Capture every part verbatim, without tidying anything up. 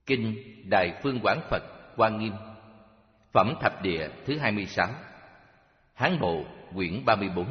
Kinh Đại Phương Quán Phật Hoa Nghiêm, Phẩm Thập Địa thứ hai mươi sáu, Hán Bộ, quyển ba mươi bốn.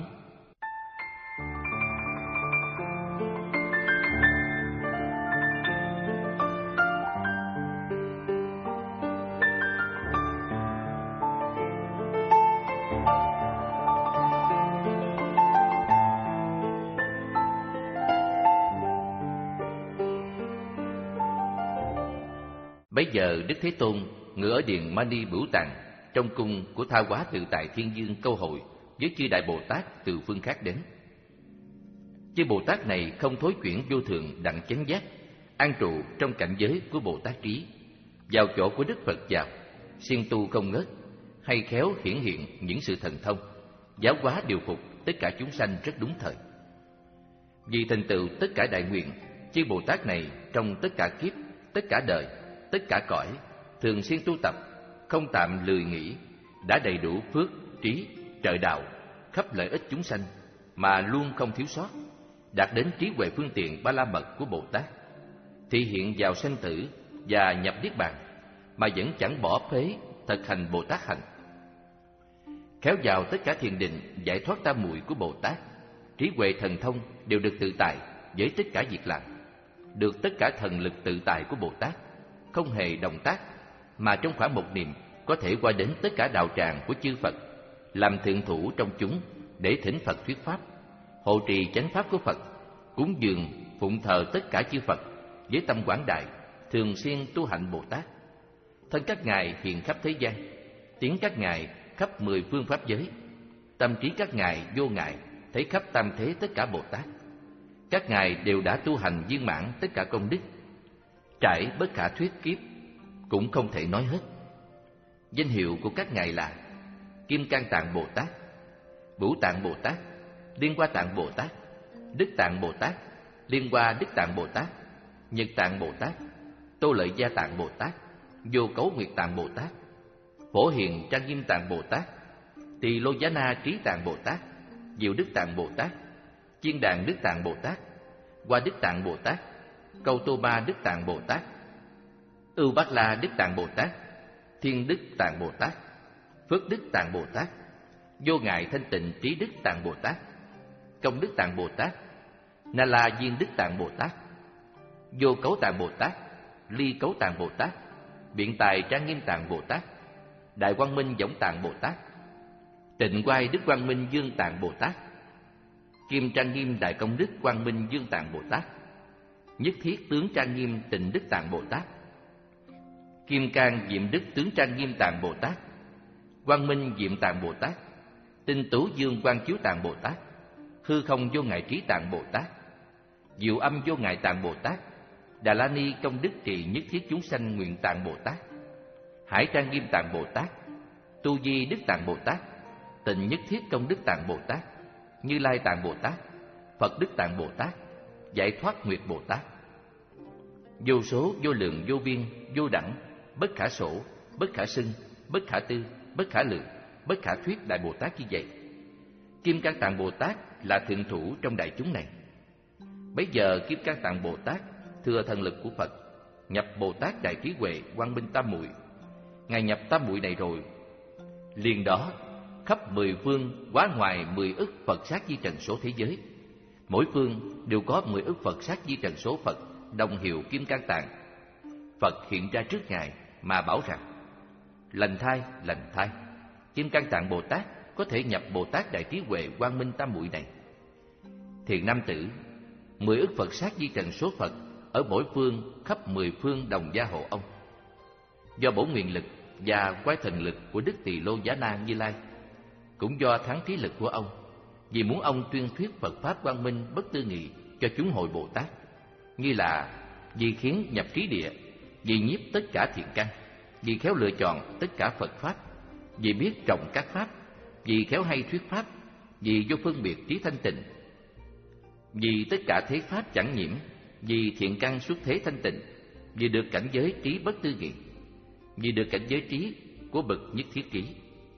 Bấy giờ Đức Thế Tôn ngự ở điện Mani Bửu Tạng, trong cung của Tha Hóa Tự Tại Thiên Dương câu hội với chư đại Bồ Tát từ phương khác đến. Chư Bồ Tát này không thối chuyển vô thượng đặng chánh giác, an trụ trong cảnh giới của Bồ Tát trí, vào chỗ của Đức Phật vào, siêng tu không ngớt, hay khéo hiển hiện những sự thần thông, giáo hóa điều phục tất cả chúng sanh rất đúng thời. Vì thành tựu tất cả đại nguyện, chư Bồ Tát này trong tất cả kiếp, tất cả đời, tất cả cõi, thường xuyên tu tập, không tạm lười nghỉ, đã đầy đủ phước, trí, trợ đạo, khắp lợi ích chúng sanh, mà luôn không thiếu sót, đạt đến trí huệ phương tiện ba la mật của Bồ Tát, thị hiện vào sanh tử và nhập niết bàn, mà vẫn chẳng bỏ phế thực hành Bồ Tát hành. Khéo vào tất cả thiền định giải thoát tam muội của Bồ Tát, trí huệ thần thông đều được tự tại với tất cả việc làm, được tất cả thần lực tự tại của Bồ Tát, không hề động tác, mà trong khoảng một niệm có thể qua đến tất cả đạo tràng của chư Phật, làm thượng thủ trong chúng để thỉnh Phật thuyết pháp, hộ trì chánh pháp của Phật, cúng dường phụng thờ tất cả chư Phật với tâm quảng đại, thường xuyên tu hạnh Bồ Tát. Thân các ngài hiện khắp thế gian, tiếng các ngài khắp mười phương pháp giới, tâm trí các ngài vô ngại, thấy khắp tam thế tất cả Bồ Tát. Các ngài đều đã tu hành viên mãn tất cả công đức, trải bất khả thuyết kiếp, cũng không thể nói hết. Danh hiệu của các ngài là Kim Cang Tạng Bồ Tát, Bửu Tạng Bồ Tát, Liên Hoa Tạng Bồ Tát, Đức Tạng Bồ Tát, Liên Hoa Đức Tạng Bồ Tát, Nhật Tạng Bồ Tát, Tô Lợi Gia Tạng Bồ Tát, Vô Cấu Nguyệt Tạng Bồ Tát, Phổ Hiền Trang Nghiêm Tạng Bồ Tát, Tỳ Lô Giá Na Trí Tạng Bồ Tát, Diệu Đức Tạng Bồ Tát, Chiên Đàn Đức Tạng Bồ Tát, Hoa Đức Tạng Bồ Tát, Câu Tô Ba Đức Tạng Bồ Tát, Ưu Bát La Đức Tạng Bồ Tát, Thiên Đức Tạng Bồ Tát, Phước Đức Tạng Bồ Tát, Vô Ngại Thanh Tịnh Trí Đức Tạng Bồ Tát, Công Đức Tạng Bồ Tát, Na La Diên Đức Tạng Bồ Tát, Vô Cấu Tạng Bồ Tát, Ly Cấu Tạng Bồ Tát, Biện Tài Trang Nghiêm Tạng Bồ Tát, Đại Quang Minh Võng Tạng Bồ Tát, Tịnh Quang Đức Quang Minh Dương Tạng Bồ Tát, Kim Trang Nghiêm Đại Công Đức Quang Minh Dương Tạng Bồ Tát, Nhất Thiết Tướng Trang Nghiêm Tịnh Đức Tạng Bồ Tát, Kim Cang Diệm Đức Tướng Trang Nghiêm Tạng Bồ Tát, Quang Minh Diệm Tạng Bồ Tát, Tinh Tú Dương Quang Chiếu Tạng Bồ Tát, Hư Không Vô Ngại Trí Tạng Bồ Tát, Diệu Âm Vô Ngại Tạng Bồ Tát, Đà La Ni Công Đức Trì Nhất Thiết Chúng Sanh Nguyện Tạng Bồ Tát, Hải Trang Nghiêm Tạng Bồ Tát, Tu Di Đức Tạng Bồ Tát, Tịnh Nhất Thiết Công Đức Tạng Bồ Tát, Như Lai Tạng Bồ Tát, Phật Đức Tạng Bồ Tát, Giải Thoát Nguyệt Bồ Tát. Vô số, vô lượng, vô biên, vô đẳng, bất khả sổ, bất khả xưng, bất khả tư, bất khả lượng, bất khả thuyết đại Bồ Tát như vậy. Kim Cang Tạng Bồ Tát là thượng thủ trong đại chúng này. Bấy giờ Kim Cang Tạng Bồ Tát thừa thần lực của Phật, nhập Bồ Tát đại trí huệ quang minh tam muội. Ngài nhập tam muội này rồi, liền đó khắp mười phương quá ngoài mười ức Phật sát di trần số thế giới, mỗi phương đều có mười ức Phật sát di trần số Phật đồng hiệu Kim Cang Tạng. Phật hiện ra trước ngài mà bảo rằng: lành thai, lành thai, Kim Cang Tạng Bồ Tát có thể nhập Bồ Tát đại trí huệ quang minh tam muội này. Thiện nam tử, mười ức Phật sát di trần số Phật ở mỗi phương khắp mười phương đồng gia hộ ông. Do bổn nguyện lực và quái thần lực của Đức Tỳ Lô Giá Na Như Lai, cũng do thắng trí lực của ông, vì muốn ông tuyên thuyết Phật pháp quang minh bất tư nghị cho chúng hội Bồ Tát, như là vì khiến nhập trí địa, vì nhiếp tất cả thiện căn, vì khéo lựa chọn tất cả Phật pháp, vì biết trọng các pháp, vì khéo hay thuyết pháp, vì vô phân biệt trí thanh tịnh, vì tất cả thế pháp chẳng nhiễm, vì thiện căn xuất thế thanh tịnh, vì được cảnh giới trí bất tư nghị, vì được cảnh giới trí của bậc nhất thiết trí,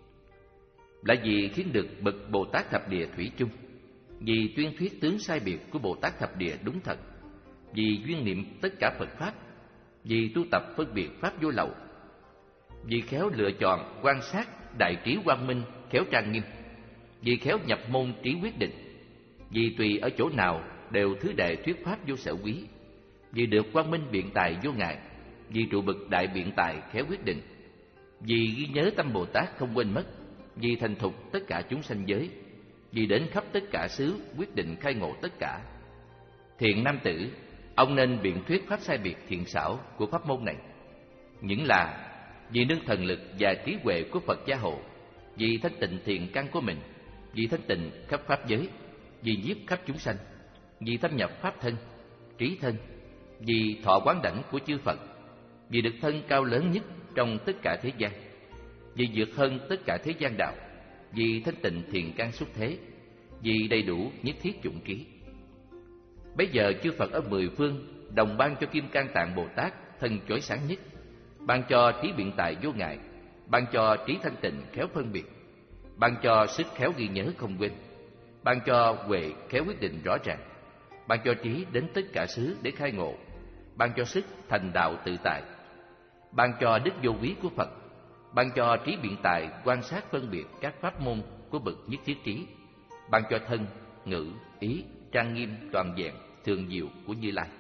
là vì khiến được bậc Bồ Tát thập địa thủy chung, vì tuyên thuyết tướng sai biệt của Bồ Tát thập địa đúng thật, vì duyên niệm tất cả Phật pháp, vì tu tập phân biệt pháp vô lậu, vì khéo lựa chọn quan sát đại trí quang minh khéo trang nghiêm, vì khéo nhập môn trí quyết định, vì tùy ở chỗ nào đều thứ đệ thuyết pháp vô sở quý, vì được quang minh biện tài vô ngại, vì trụ bậc đại biện tài khéo quyết định, vì ghi nhớ tâm Bồ Tát không quên mất, vì thành thục tất cả chúng sanh giới, vì đến khắp tất cả xứ quyết định khai ngộ tất cả. Thiện nam tử, ông nên biện thuyết pháp sai biệt thiện xảo của pháp môn này. Những là vì nương thần lực và trí huệ của Phật gia hộ, vì thanh tịnh thiện căn của mình, vì thanh tịnh khắp pháp giới, vì nhiếp khắp chúng sanh, vì thâm nhập pháp thân, trí thân, vì thọ quán đảnh của chư Phật, vì được thân cao lớn nhất trong tất cả thế gian, vì vượt hơn tất cả thế gian đạo, vì thanh tịnh thiện căn xuất thế, vì đầy đủ nhất thiết chủng trí. Bấy giờ chư Phật ở mười phương đồng ban cho Kim Cang Tạng Bồ Tát thân chói sáng nhất, ban cho trí biện tài vô ngại, ban cho trí thanh tịnh khéo phân biệt, ban cho sức khéo ghi nhớ không quên, ban cho huệ khéo quyết định rõ ràng, ban cho trí đến tất cả xứ để khai ngộ, ban cho sức thành đạo tự tại, ban cho đức vô quý của Phật, ban cho trí biện tài quan sát phân biệt các pháp môn của bậc nhất thiết trí, ban cho thân, ngữ, ý trang nghiêm toàn vẹn thường diệu của Như Lai.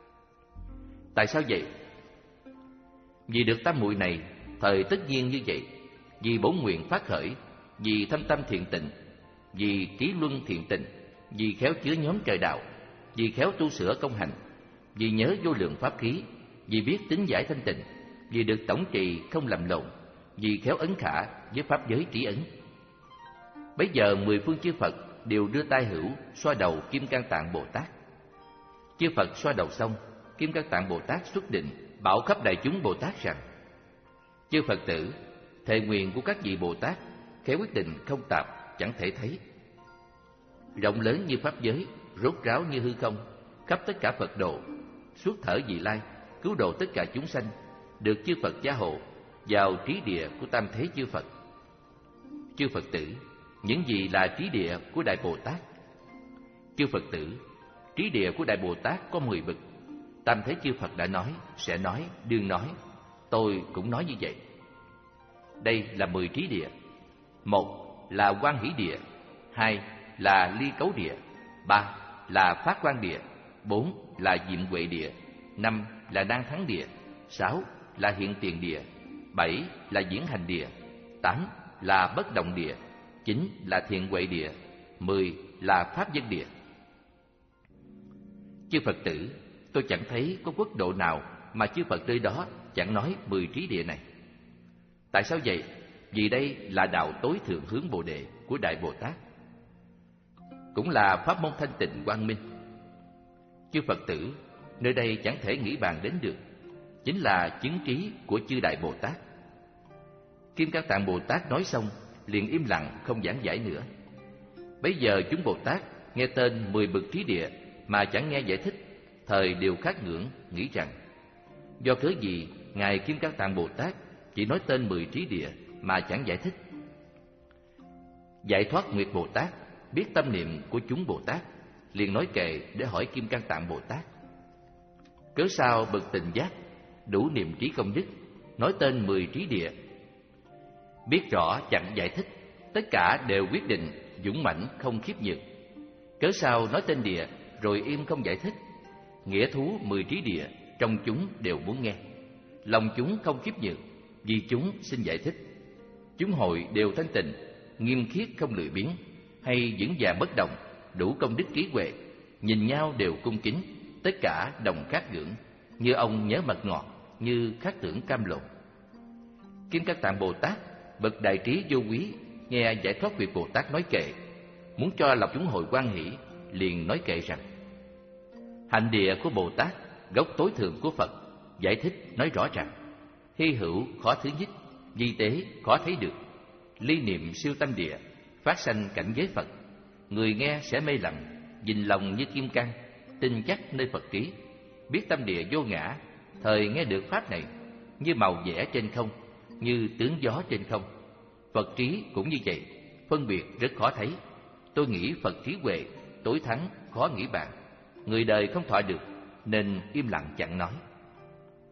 Tại sao vậy? Vì được tam muội này thời tất nhiên như vậy, vì bổn nguyện phát khởi, vì thâm tâm thiện tịnh, vì trí luân thiện tịnh, vì khéo chứa nhóm trời đạo, vì khéo tu sửa công hành, vì nhớ vô lượng pháp khí, vì biết tính giải thanh tịnh, vì được tổng trì không lầm lộn, vì khéo ấn khả với pháp giới trí ấn. Bấy giờ mười phương chư Phật đều đưa tay hữu xoa đầu Kim Cang Tạng Bồ Tát. Chư Phật xoa đầu xong, Kim Cang Tạng Bồ Tát xuất định bảo khắp đại chúng Bồ Tát rằng: chư Phật tử, thệ nguyện của các vị Bồ Tát khéo quyết định không tạp, chẳng thể thấy, rộng lớn như pháp giới, rốt ráo như hư không, khắp tất cả Phật độ, suốt thở vị lai, cứu độ tất cả chúng sanh, được chư Phật gia hộ vào trí địa của tam thế chư Phật. Chư Phật tử, những gì là trí địa của Đại Bồ Tát? Chư Phật tử, trí địa của Đại Bồ Tát có mười bậc. Tam thế chư Phật đã nói, sẽ nói, đương nói, tôi cũng nói như vậy. Đây là mười trí địa. Một là Quan Hỷ địa, hai là Ly Cấu địa, ba là Phát Quan địa, bốn là Diệm Huệ địa, năm là Đan Thắng địa, sáu là Hiện Tiền địa, bảy là Diễn Hành địa, tám là Bất Động địa, chín là Thiện Huệ địa, mười là Pháp Dân địa. Chư Phật tử, tôi chẳng thấy có quốc độ nào mà chư Phật nơi đó chẳng nói mười trí địa này. Tại sao vậy? Vì đây là đạo tối thượng hướng Bồ đề của Đại Bồ Tát, cũng là pháp môn thanh tịnh quang minh. Chư Phật tử, nơi đây chẳng thể nghĩ bàn đến được, chính là chứng trí của chư Đại Bồ Tát. Kim Cang Tạng Bồ Tát nói xong liền im lặng không giảng giải nữa. Bấy giờ chúng Bồ Tát nghe tên mười bậc trí địa mà chẳng nghe giải thích, thời đều khát ngưỡng, nghĩ rằng: do cớ gì ngài Kim Cang Tạng Bồ Tát chỉ nói tên mười trí địa mà chẳng giải thích? Giải thoát Nguyệt Bồ Tát biết tâm niệm của chúng Bồ Tát, liền nói kệ để hỏi Kim Cang Tạng Bồ Tát: cớ sao bậc tình giác đủ niệm trí công đức nói tên mười trí địa? Biết rõ chẳng giải thích, tất cả đều quyết định dũng mãnh không khiếp nhược. Cớ sao nói tên địa rồi im không giải thích? Nghĩa thú mười trí địa trong chúng đều muốn nghe, lòng chúng không khiếp nhược, vì chúng xin giải thích. Chúng hội đều thanh tịnh, nghiêm khiết không lười biếng, hay vững vàng bất động, đủ công đức trí huệ, nhìn nhau đều cung kính, tất cả đồng khát ngưỡng, như ông nhớ mật ngọt, như khát tưởng cam lồ. Kim Cang Tạng Bồ Tát bậc đại trí vô quý nghe Giải thoát Nguyệt Bồ Tát nói kệ, muốn cho lòng chúng hội hoan hỷ, liền nói kệ rằng: hành địa của Bồ Tát, gốc tối thượng của Phật, giải thích nói rõ ràng, hy hữu khó thứ nhất, vi tế khó thấy được, ly niệm siêu tâm địa, phát sanh cảnh giới Phật. Người nghe sẽ mê lặng, nhìn lòng như kim cang, tin chắc nơi Phật trí, biết tâm địa vô ngã. Thời nghe được pháp này, như màu vẽ trên không, như tướng gió trên không. Phật trí cũng như vậy, phân biệt rất khó thấy. Tôi nghĩ Phật trí huệ tối thắng khó nghĩ bàn, người đời không thọ được, nên im lặng chẳng nói.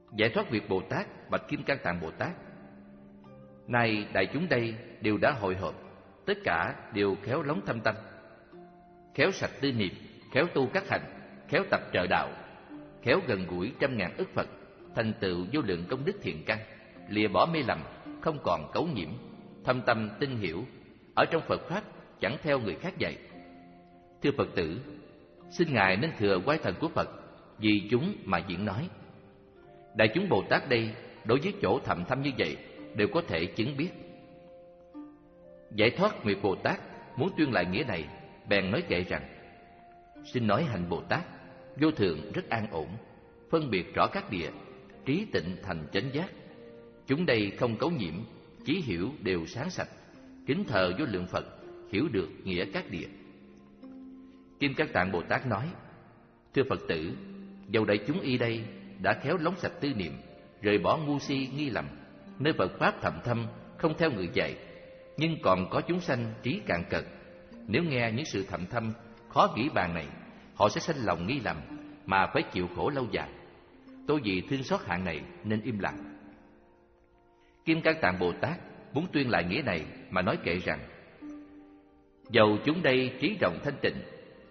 Giải thoát Nguyệt Bồ Tát bạch Kim Cang Tạng Bồ Tát: nay đại chúng đây đều đã hội họp, tất cả đều khéo lóng thâm tâm, khéo sạch tư niệm, khéo tu các hành, khéo tập trợ đạo, khéo gần gũi trăm ngàn ức Phật, thành tựu vô lượng công đức thiện căn, lìa bỏ mê lầm, không còn cấu nhiễm, thâm tâm tinh hiểu, ở trong Phật pháp chẳng theo người khác dạy. Thưa Phật tử, xin Ngài nên thừa oai thần của Phật vì chúng mà diễn nói. Đại chúng Bồ Tát đây đối với chỗ thầm thâm như vậy đều có thể chứng biết. Giải thoát Nguyệt Bồ Tát muốn tuyên lại nghĩa này, bèn nói kệ rằng: xin nói hành Bồ Tát vô thượng rất an ổn, phân biệt rõ các địa, trí tịnh thành chánh giác. Chúng đây không cấu nhiễm, chí hiểu đều sáng sạch, kính thờ vô lượng Phật, hiểu được nghĩa các địa. Kim Cang Tạng Bồ Tát nói: thưa Phật tử, dầu đại chúng y đây đã khéo lóng sạch tư niệm, rời bỏ ngu si nghi lầm, nơi Phật pháp thầm thâm không theo người dạy, nhưng còn có chúng sanh trí cạn cật. Nếu nghe những sự thầm thâm khó nghĩ bàn này, họ sẽ sanh lòng nghi lầm mà phải chịu khổ lâu dài. Tôi vì thương xót hạng này nên im lặng. Kim Cang Tạng Bồ Tát muốn tuyên lại nghĩa này mà nói kệ rằng: dầu chúng đây trí rộng thanh tịnh,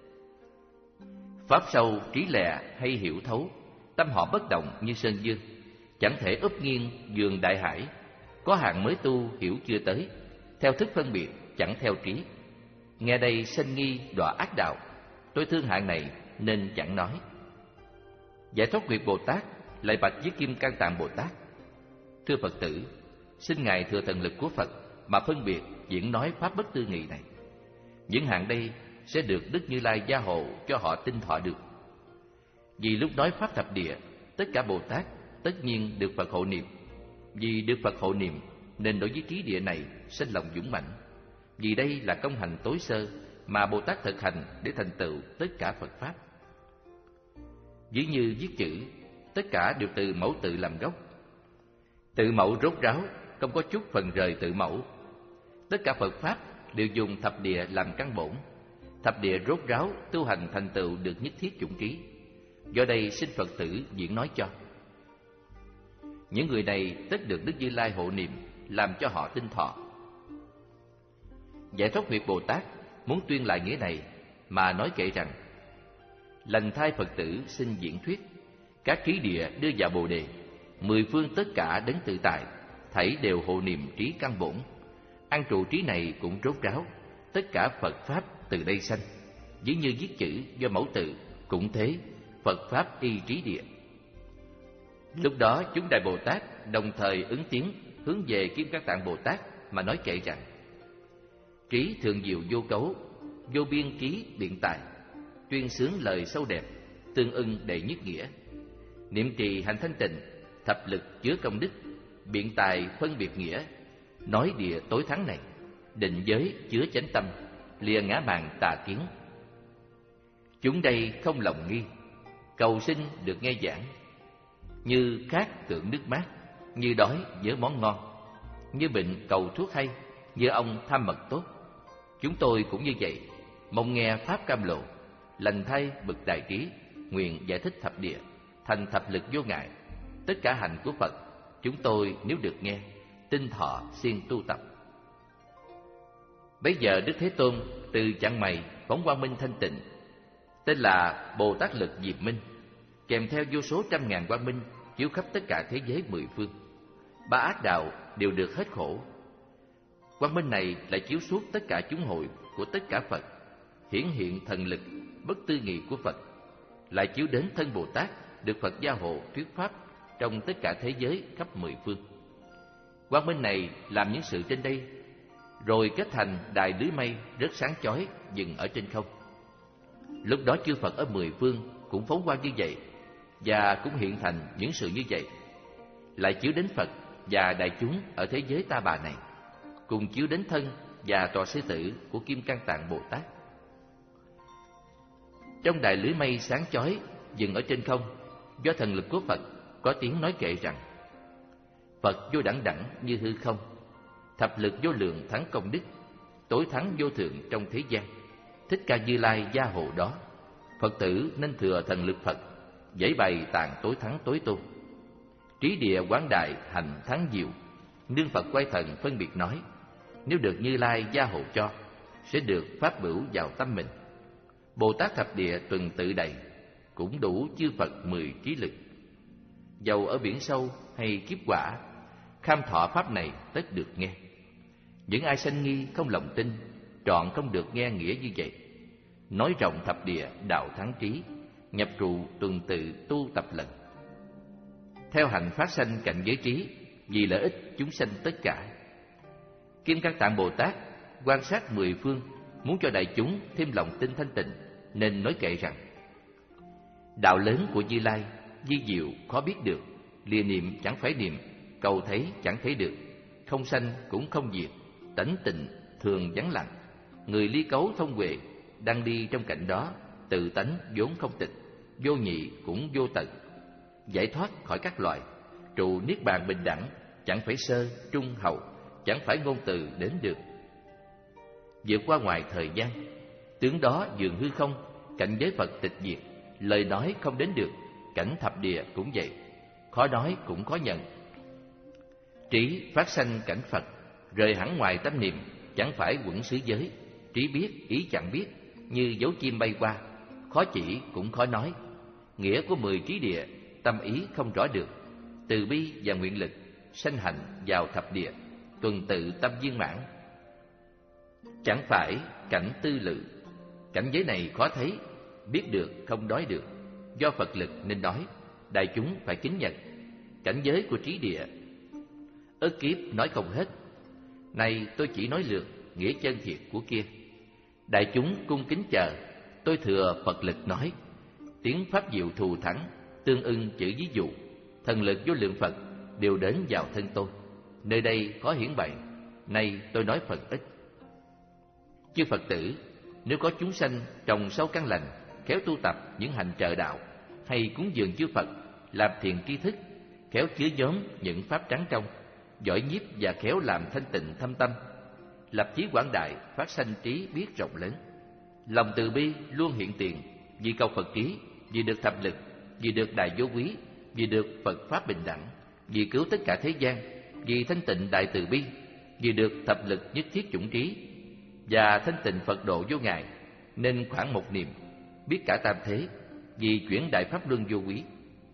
pháp sâu trí lẹ hay hiểu thấu, tâm họ bất động như sơn dương, chẳng thể úp nghiêng giường đại hải. Có hạng mới tu hiểu chưa tới, theo thức phân biệt chẳng theo trí. Nghe đây sanh nghi đọa ác đạo, tôi thương hạng này nên chẳng nói. Giải thoát Nguyệt Bồ Tát lại bạch với Kim Cang Tạng Bồ Tát: thưa Phật tử, xin Ngài thừa thần lực của Phật mà phân biệt diễn nói pháp bất tư nghị này. Những hạng đây sẽ được Đức Như Lai gia hộ cho họ tin thọ được. Vì lúc nói pháp thập địa, tất cả Bồ Tát tất nhiên được Phật hộ niệm. Vì được Phật hộ niệm nên đối với trí địa này sinh lòng dũng mãnh. Vì đây là công hành tối sơ mà Bồ Tát thực hành để thành tựu tất cả Phật pháp. Ví như viết chữ, tất cả đều từ mẫu tự làm gốc. Tự mẫu rốt ráo, không có chút phần rời tự mẫu. Tất cả Phật pháp đều dùng thập địa làm căn bổn. Thập địa rốt ráo tu hành thành tựu được nhất thiết chủng trí. Do đây xin Phật tử diễn nói cho. Những người này tất được Đức Như Lai hộ niệm, làm cho họ tin thọ. Giải thoát Nguyệt Bồ Tát muốn tuyên lại nghĩa này mà nói kệ rằng: lành thai Phật tử xin diễn thuyết, các trí địa đưa vào Bồ đề, mười phương tất cả đấng tự tại, thảy đều hộ niệm trí căn bổn. An trụ trí này cũng rốt ráo, tất cả Phật pháp từ đây sanh. Ví như viết chữ do mẫu tự, cũng thế, Phật pháp y trí địa. Lúc đó chúng Đại Bồ Tát đồng thời ứng tiếng hướng về Kim Cang Tạng Bồ Tát mà nói kệ rằng: trí thượng diệu vô cấu, vô biên trí biện tài, tuyên xướng lời sâu đẹp, tương ưng đệ nhất nghĩa. Niệm trì hành thanh tịnh, thập lực chứa công đức, biện tài phân biệt nghĩa, nói địa tối thắng này, định giới chứa chánh tâm, lìa ngã mạn tà kiến. Chúng đây không lòng nghi, cầu xin được nghe giảng. Như khát tưởng nước mát, như đói nhớ món ngon, như bệnh cầu thuốc hay, như ông tham mật tốt. Chúng tôi cũng như vậy, mong nghe pháp cam lộ, lành thay bậc đại trí, nguyện giải thích thập địa, thành thập lực vô ngại. Tất cả hành của Phật, chúng tôi nếu được nghe, tinh thọ siêng tu tập. Bấy giờ Đức Thế Tôn từ chặng mày phóng quang minh thanh tịnh, tên là Bồ Tát Lực Diệp Minh, kèm theo vô số trăm ngàn quang minh chiếu khắp tất cả thế giới mười phương. Ba ác đạo đều được hết khổ. Quang minh này lại chiếu suốt tất cả chúng hội của tất cả Phật, hiển hiện thần lực bất tư nghị của Phật, lại chiếu đến thân Bồ Tát được Phật gia hộ thuyết pháp trong tất cả thế giới khắp mười phương. Quang minh này làm những sự trên đây, rồi kết thành đài lưới mây rất sáng chói dừng ở trên không. Lúc đó chư Phật ở mười phương cũng phóng quang như vậy, và cũng hiện thành những sự như vậy, lại chiếu đến Phật và đại chúng ở thế giới ta bà này, cùng chiếu đến thân và tòa sư tử của Kim Cang Tạng Bồ Tát. Trong đài lưới mây sáng chói dừng ở trên không, do thần lực của Phật có tiếng nói kệ rằng: Phật vô đẳng đẳng như hư không, thập lực vô lượng thắng công đức, tối thắng vô thượng trong thế gian. Thích Ca Như Lai gia hộ đó, Phật tử nên thừa thần lực Phật, giải bày tạng tối thắng tối tu. Trí địa quán đại hành thắng diệu. Nương Phật quay thần phân biệt nói, nếu được Như Lai gia hộ cho, sẽ được pháp bửu vào tâm mình. Bồ Tát thập địa tuần tự đầy, cũng đủ chư Phật mười trí lực. Dầu ở biển sâu hay kiếp quả, kham thọ pháp này tất được nghe. Những ai sanh nghi không lòng tin, trọn không được nghe nghĩa như vậy. Nói rộng thập địa đạo thắng trí, nhập trụ tuần tự tu tập lần. Theo hành phát sanh cảnh giới trí, vì lợi ích chúng sanh tất cả. Kim Cang Tạng Bồ Tát quan sát mười phương, muốn cho đại chúng thêm lòng tin thanh tịnh, nên nói kệ rằng: đạo lớn của Như Lai vi diệu khó biết được, lìa niệm chẳng phải niệm, cầu thấy chẳng thấy được, không sanh cũng không diệt, tánh tịnh thường vắng lặng. Người ly cấu thông huệ, đang đi trong cảnh đó, tự tánh vốn không tịch, vô nhị cũng vô tận, giải thoát khỏi các loài, trụ niết bàn bình đẳng, chẳng phải sơ trung hậu, chẳng phải ngôn từ đến được. Vượt qua ngoài thời gian, tướng đó dường hư không, cảnh giới Phật tịch diệt, lời nói không đến được, cảnh thập địa cũng vậy, khó nói cũng khó nhận. Trí phát sanh cảnh Phật, rời hẳn ngoài tâm niệm, chẳng phải quẩn xứ giới. Trí biết ý chẳng biết, như dấu chim bay qua, khó chỉ cũng khó nói. Nghĩa của mười trí địa, tâm ý không rõ được. Từ bi và nguyện lực, sanh hạnh vào thập địa, tuần tự tâm viên mãn. Chẳng phải cảnh tư lự, cảnh giới này khó thấy, biết được không nói được. Do Phật lực nên nói, đại chúng phải kính nhận. Cảnh giới của trí địa, ức kiếp nói không hết. Này tôi chỉ nói lược, nghĩa chân thiệt của kia. Đại chúng cung kính chờ, tôi thừa Phật lực nói. Tiếng pháp diệu thù thắng, tương ưng chữ ví dụ. Thần lực vô lượng Phật đều đến vào thân tôi. Nơi đây khó hiển bày, nay tôi nói phần ít. Chư Phật tử, nếu có chúng sanh trồng sâu căn lành, khéo tu tập những hành trợ đạo, hay cúng dường chư Phật, làm thiền tri thức, khéo chứa nhóm những pháp trắng trong, giỏi nhiếp và khéo làm thanh tịnh thâm tâm, lập chí quảng đại, phát sanh trí biết rộng lớn, lòng từ bi luôn hiện tiền, vì cầu Phật trí, vì được thập lực, vì được đại vô quý, vì được Phật pháp bình đẳng, vì cứu tất cả thế gian, vì thanh tịnh đại từ bi, vì được thập lực nhất thiết chủng trí, và thanh tịnh Phật độ vô ngại, nên khoảng một niệm biết cả tam thế, vì chuyển đại pháp luân vô quý.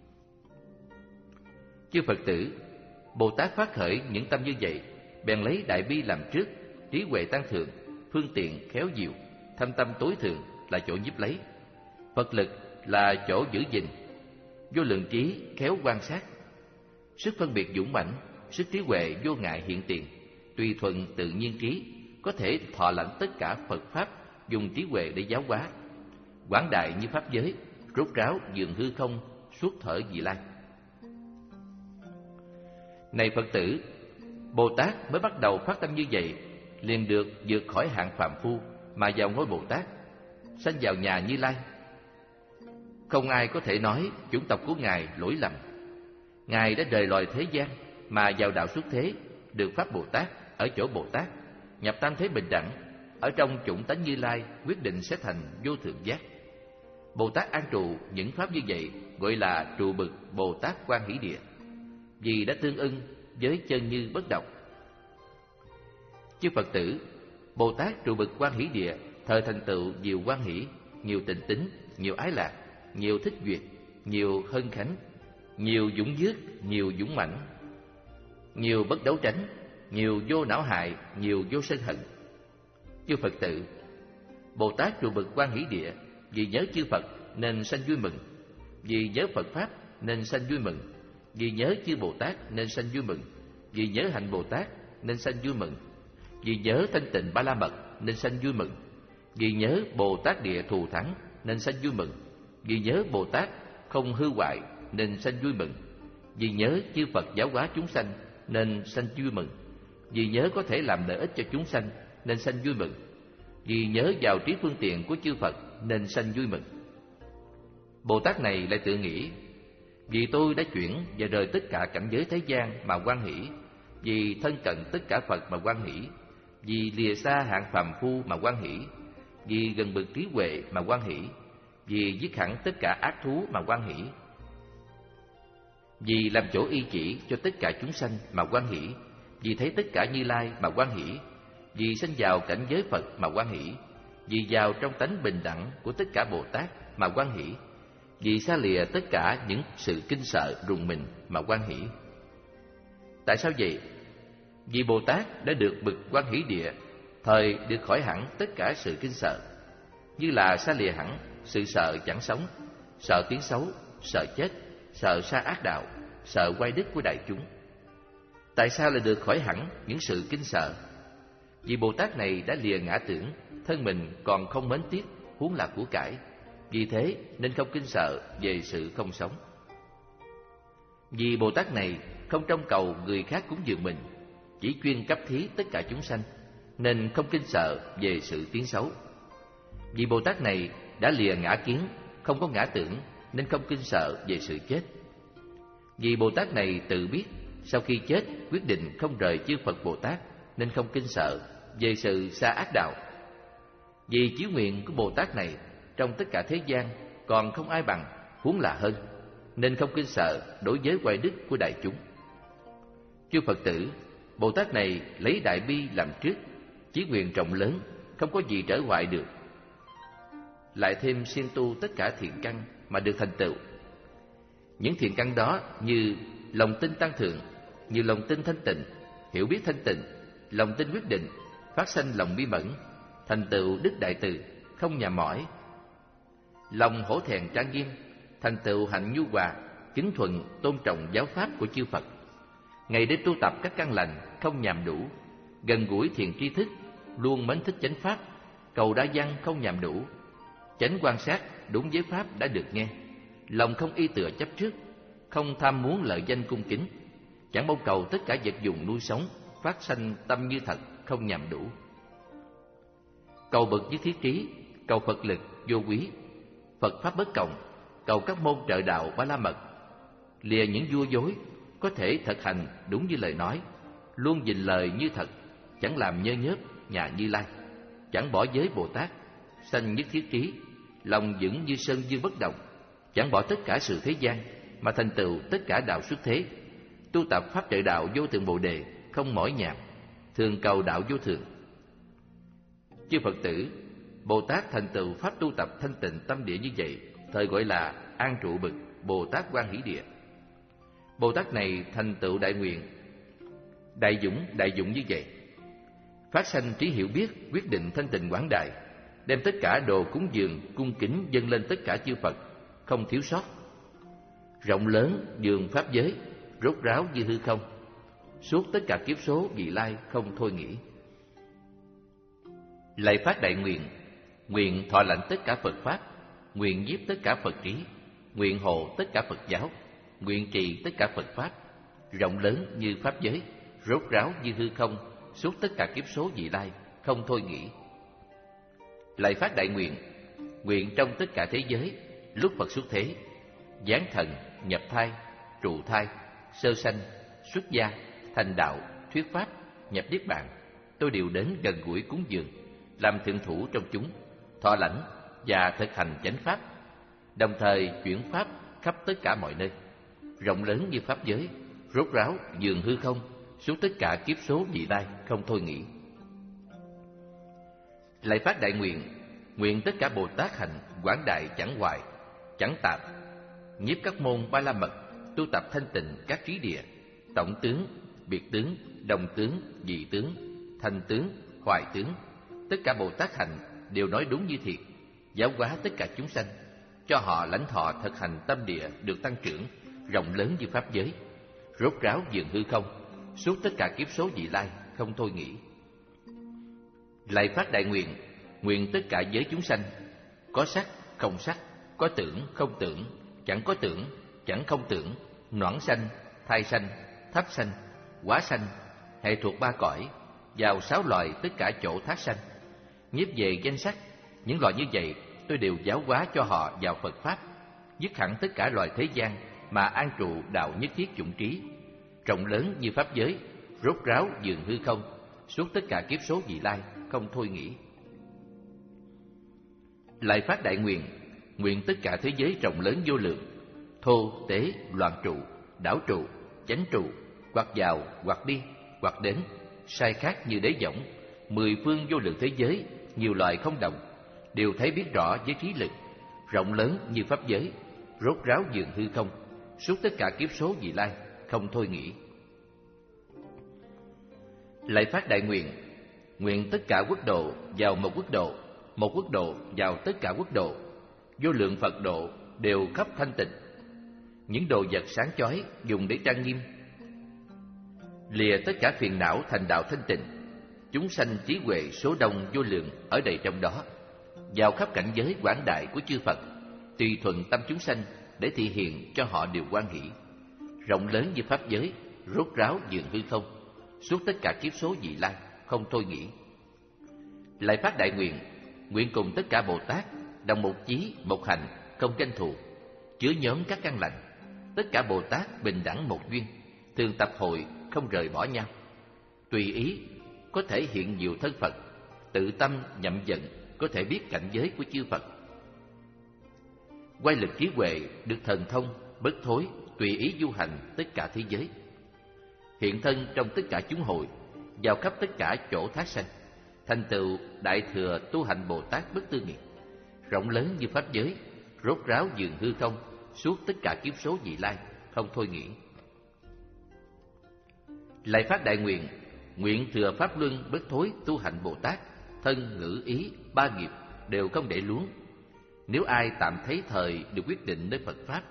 Chư Phật tử, Bồ Tát phát khởi những tâm như vậy, bèn lấy đại bi làm trước, trí huệ tăng thượng, phương tiện khéo diệu, thâm tâm tối thượng là chỗ nhiếp lấy, Phật lực là chỗ giữ gìn, vô lượng trí khéo quan sát, sức phân biệt dũng mãnh, sức trí huệ vô ngại hiện tiền, tùy thuận tự nhiên trí, có thể thọ lãnh tất cả Phật pháp, dùng trí huệ để giáo hóa, quảng đại như pháp giới, rốt ráo dường hư không, suốt thở vị lai. Này Phật tử, Bồ Tát mới bắt đầu phát tâm như vậy, liền được vượt khỏi hạng phàm phu mà vào ngôi Bồ Tát, sanh vào nhà Như Lai. Không ai có thể nói chủng tộc của Ngài lỗi lầm. Ngài đã rời loài thế gian mà vào đạo xuất thế, được pháp Bồ Tát ở chỗ Bồ Tát, nhập tam thế bình đẳng, ở trong chủng tánh Như Lai quyết định sẽ thành vô thượng giác. Bồ Tát an trụ những pháp như vậy gọi là trụ bực Bồ Tát Quan Hỷ Địa, vì đã tương ưng với chân như bất động. Chư Phật tử, Bồ Tát trụ bực Quan Hỷ Địa thời thành tựu nhiều quan hỷ, nhiều tịnh tính, nhiều ái lạc, nhiều thích duyệt, nhiều hân khánh, nhiều dũng dước, nhiều dũng mãnh, nhiều bất đấu tránh, nhiều vô não hại, nhiều vô sân hận. Chư Phật tử, Bồ Tát trụ bực Quan Hỷ Địa vì nhớ chư Phật nên sanh vui mừng, vì nhớ Phật pháp nên sanh vui mừng, vì nhớ chư Bồ Tát nên sanh vui mừng, vì nhớ hạnh Bồ Tát nên sanh vui mừng, vì nhớ thanh tịnh Ba La Mật nên sanh vui mừng, vì nhớ Bồ Tát Địa thù thắng nên sanh vui mừng, vì nhớ Bồ Tát không hư hoại nên sanh vui mừng, vì nhớ chư Phật giáo hóa chúng sanh nên sanh vui mừng, vì nhớ có thể làm lợi ích cho chúng sanh nên sanh vui mừng, vì nhớ vào trí phương tiện của chư Phật nên sanh vui mừng. Bồ Tát này lại tự nghĩ: vì tôi đã chuyển và rời tất cả cảnh giới thế gian mà hoan hỷ, vì thân cận tất cả Phật mà hoan hỷ, vì lìa xa hạng phàm phu mà hoan hỷ, vì gần bực trí huệ mà hoan hỷ, vì dứt hẳn tất cả ác thú mà hoan hỷ, Vì làm chỗ y chỉ cho tất cả chúng sanh mà hoan hỷ, vì thấy tất cả Như Lai mà hoan hỷ, vì sanh vào cảnh giới Phật mà hoan hỷ, vì vào trong tánh bình đẳng của tất cả Bồ Tát mà hoan hỷ, vì xa lìa tất cả những sự kinh sợ rùng mình mà hoan hỷ. Tại sao vậy? Vì Bồ Tát đã được bậc hoan hỷ địa, thời được khỏi hẳn tất cả sự kinh sợ, như là xa lìa hẳn sự sợ chẳng sống, sợ tiếng xấu, sợ chết, sợ sa ác đạo, sợ quay đức của đại chúng. Tại sao lại được khỏi hẳn những sự kinh sợ? Vì Bồ Tát này đã lìa ngã tưởng, thân mình còn không mến tiếc, huống là của cải, vì thế nên không kinh sợ về sự không sống. Vì Bồ Tát này không trông cầu người khác cúng dường mình, chỉ chuyên cấp thí tất cả chúng sanh, nên không kinh sợ về sự tiếng xấu. Vì Bồ Tát này đã lìa ngã kiến, không có ngã tưởng, nên không kinh sợ về sự chết. Vì Bồ Tát này tự biết sau khi chết quyết định không rời chư Phật Bồ Tát, nên không kinh sợ về sự sa ác đạo. Vì chí nguyện của Bồ Tát này trong tất cả thế gian còn không ai bằng, huống là hơn, nên không kinh sợ đối với oai đức của đại chúng. Chư Phật tử, Bồ Tát này lấy đại bi làm trước, chí nguyện rộng lớn, không có gì trở hoại được. Lại thêm siêng tu tất cả thiện căn mà được thành tựu. Những thiện căn đó như lòng tin tăng thượng, như lòng tin thanh tịnh, hiểu biết thanh tịnh, lòng tin quyết định, phát sanh lòng bi mẫn, thành tựu đức đại từ, không nhàm mỏi, lòng hổ thẹn trang nghiêm, thành tựu hạnh nhu hòa, kính thuận tôn trọng giáo pháp của chư Phật, ngày đêm tu tập các căn lành, không nhàm đủ, gần gũi thiền tri thức, luôn mến thích chánh pháp, cầu đa văn không nhàm đủ, chánh quan sát đúng với pháp đã được nghe, lòng không y tựa chấp trước, không tham muốn lợi danh cung kính, chẳng mong cầu tất cả vật dụng nuôi sống, phát sanh tâm như thật, không nhàm đủ. Cầu bậc với thiết trí, cầu Phật lực vô quý, Phật pháp bất cộng, cầu các môn trợ đạo ba la mật, lìa những vua dối, có thể thực hành đúng như lời nói, luôn gìn lời như thật, chẳng làm nhơ nhớp nhà Như Lai, chẳng bỏ giới Bồ Tát, sanh nhất thiết trí, lòng vững như sơn dương bất động, chẳng bỏ tất cả sự thế gian mà thành tựu tất cả đạo xuất thế, tu tập pháp trợ đạo vô thượng Bồ đề, không mỏi nhàm, thường cầu đạo vô thượng. Chư Phật tử, Bồ Tát thành tựu pháp tu tập thanh tịnh tâm địa như vậy, thời gọi là an trụ bậc Bồ Tát Quan Hỷ Địa. Bồ Tát này thành tựu đại nguyện, đại dũng đại dụng như vậy, phát sanh trí hiểu biết, quyết định thanh tịnh quảng đại, đem tất cả đồ cúng dường cung kính dâng lên tất cả chư Phật, không thiếu sót, rộng lớn dường pháp giới, rốt ráo như hư không, suốt tất cả kiếp số vị lai không thôi nghỉ. Lại phát đại nguyện, nguyện thọ lãnh tất cả Phật pháp, nguyện nhiếp tất cả Phật trí, nguyện hộ tất cả Phật giáo, nguyện trì tất cả Phật pháp, rộng lớn như pháp giới, rốt ráo như hư không, suốt tất cả kiếp số vị lai không thôi nghỉ. Lại phát đại nguyện, nguyện trong tất cả thế giới, lúc Phật xuất thế, giáng thần, nhập thai, trụ thai, sơ sanh, xuất gia, thành đạo, thuyết pháp, nhập niết bàn, tôi đều đến gần gũi cúng dường, làm thượng thủ trong chúng, thọ lãnh và thực hành chánh pháp, đồng thời chuyển pháp khắp tất cả mọi nơi, rộng lớn như pháp giới, rốt ráo dường hư không, suốt tất cả kiếp số vị lai không thôi nghỉ. Lại phát đại nguyện, nguyện tất cả Bồ Tát hành quảng đại chẳng hoại, chẳng tạp, nhiếp các môn ba la mật, tu tập thanh tịnh các trí địa, tổng tướng, biệt tướng, đồng tướng, dị tướng, thành tướng, hoại tướng, tất cả Bồ Tát hành đều nói đúng như thiệt, giáo hóa tất cả chúng sanh, cho họ lãnh thọ thực hành tâm địa được tăng trưởng, rộng lớn như pháp giới, rốt ráo dường hư không, suốt tất cả kiếp số vị lai không thôi nghỉ. Lại phát đại nguyện, nguyện tất cả giới chúng sanh, có sắc không sắc, có tưởng không tưởng, chẳng có tưởng chẳng không tưởng, noãn sanh, thai sanh, thấp sanh, hóa sanh, hệ thuộc ba cõi, vào sáu loài tất cả chỗ thác sanh, nhiếp về danh sắc, những loài như vậy tôi đều giáo hóa cho họ vào Phật pháp, dứt hẳn tất cả loài thế gian mà an trụ đạo nhất thiết chủng trí, rộng lớn như pháp giới, rốt ráo dường hư không, suốt tất cả kiếp số vị lai không thôi nghỉ. Lại phát đại nguyện, nguyện tất cả thế giới rộng lớn vô lượng, thô tế loạn trụ đảo trụ, chánh trụ, hoặc vào, hoặc đi, hoặc đến, sai khác như đế võng, mười phương vô lượng thế giới, nhiều loài không động, đều thấy biết rõ với trí lực, rộng lớn như pháp giới, rốt ráo dường hư không, suốt tất cả kiếp số vị lai, không thôi nghĩ. Lại phát đại nguyện, nguyện tất cả quốc độ vào một quốc độ, một quốc độ vào tất cả quốc độ, vô lượng Phật độ đều khắp thanh tịnh. Những đồ vật sáng chói dùng để trang nghiêm, lìa tất cả phiền não thành đạo thanh tịnh. Chúng sanh trí huệ số đông vô lượng ở đầy trong đó, vào khắp cảnh giới quảng đại của chư Phật, tùy thuận tâm chúng sanh để thị hiện cho họ điều hoan hỷ. Rộng lớn như pháp giới, rốt ráo dường hư không, suốt tất cả kiếp số vị lai, không thôi nghĩ. Lại phát đại nguyện, nguyện cùng tất cả Bồ Tát đồng một chí, một hành, không tranh thù, chứa nhóm các căn lành. Tất cả Bồ Tát bình đẳng một duyên, thường tập hội, không rời bỏ nhau. Tùy ý có thể hiện nhiều thân Phật, tự tâm nhậm vận có thể biết cảnh giới của chư Phật. Quay lực trí huệ được thần thông, bất thối, tùy ý du hành tất cả thế giới. Hiện thân trong tất cả chúng hội, vào khắp tất cả chỗ thác sanh, thành tựu đại thừa tu hành Bồ Tát bất tư nghì, rộng lớn như pháp giới, rốt ráo dường hư không, suốt tất cả kiếp số vị lai, không thôi nghĩ. Lại phát đại nguyện, nguyện thừa pháp luân bất thối tu hành Bồ Tát, thân ngữ ý ba nghiệp đều không để luống. Nếu ai tạm thấy thời được quyết định nơi Phật pháp,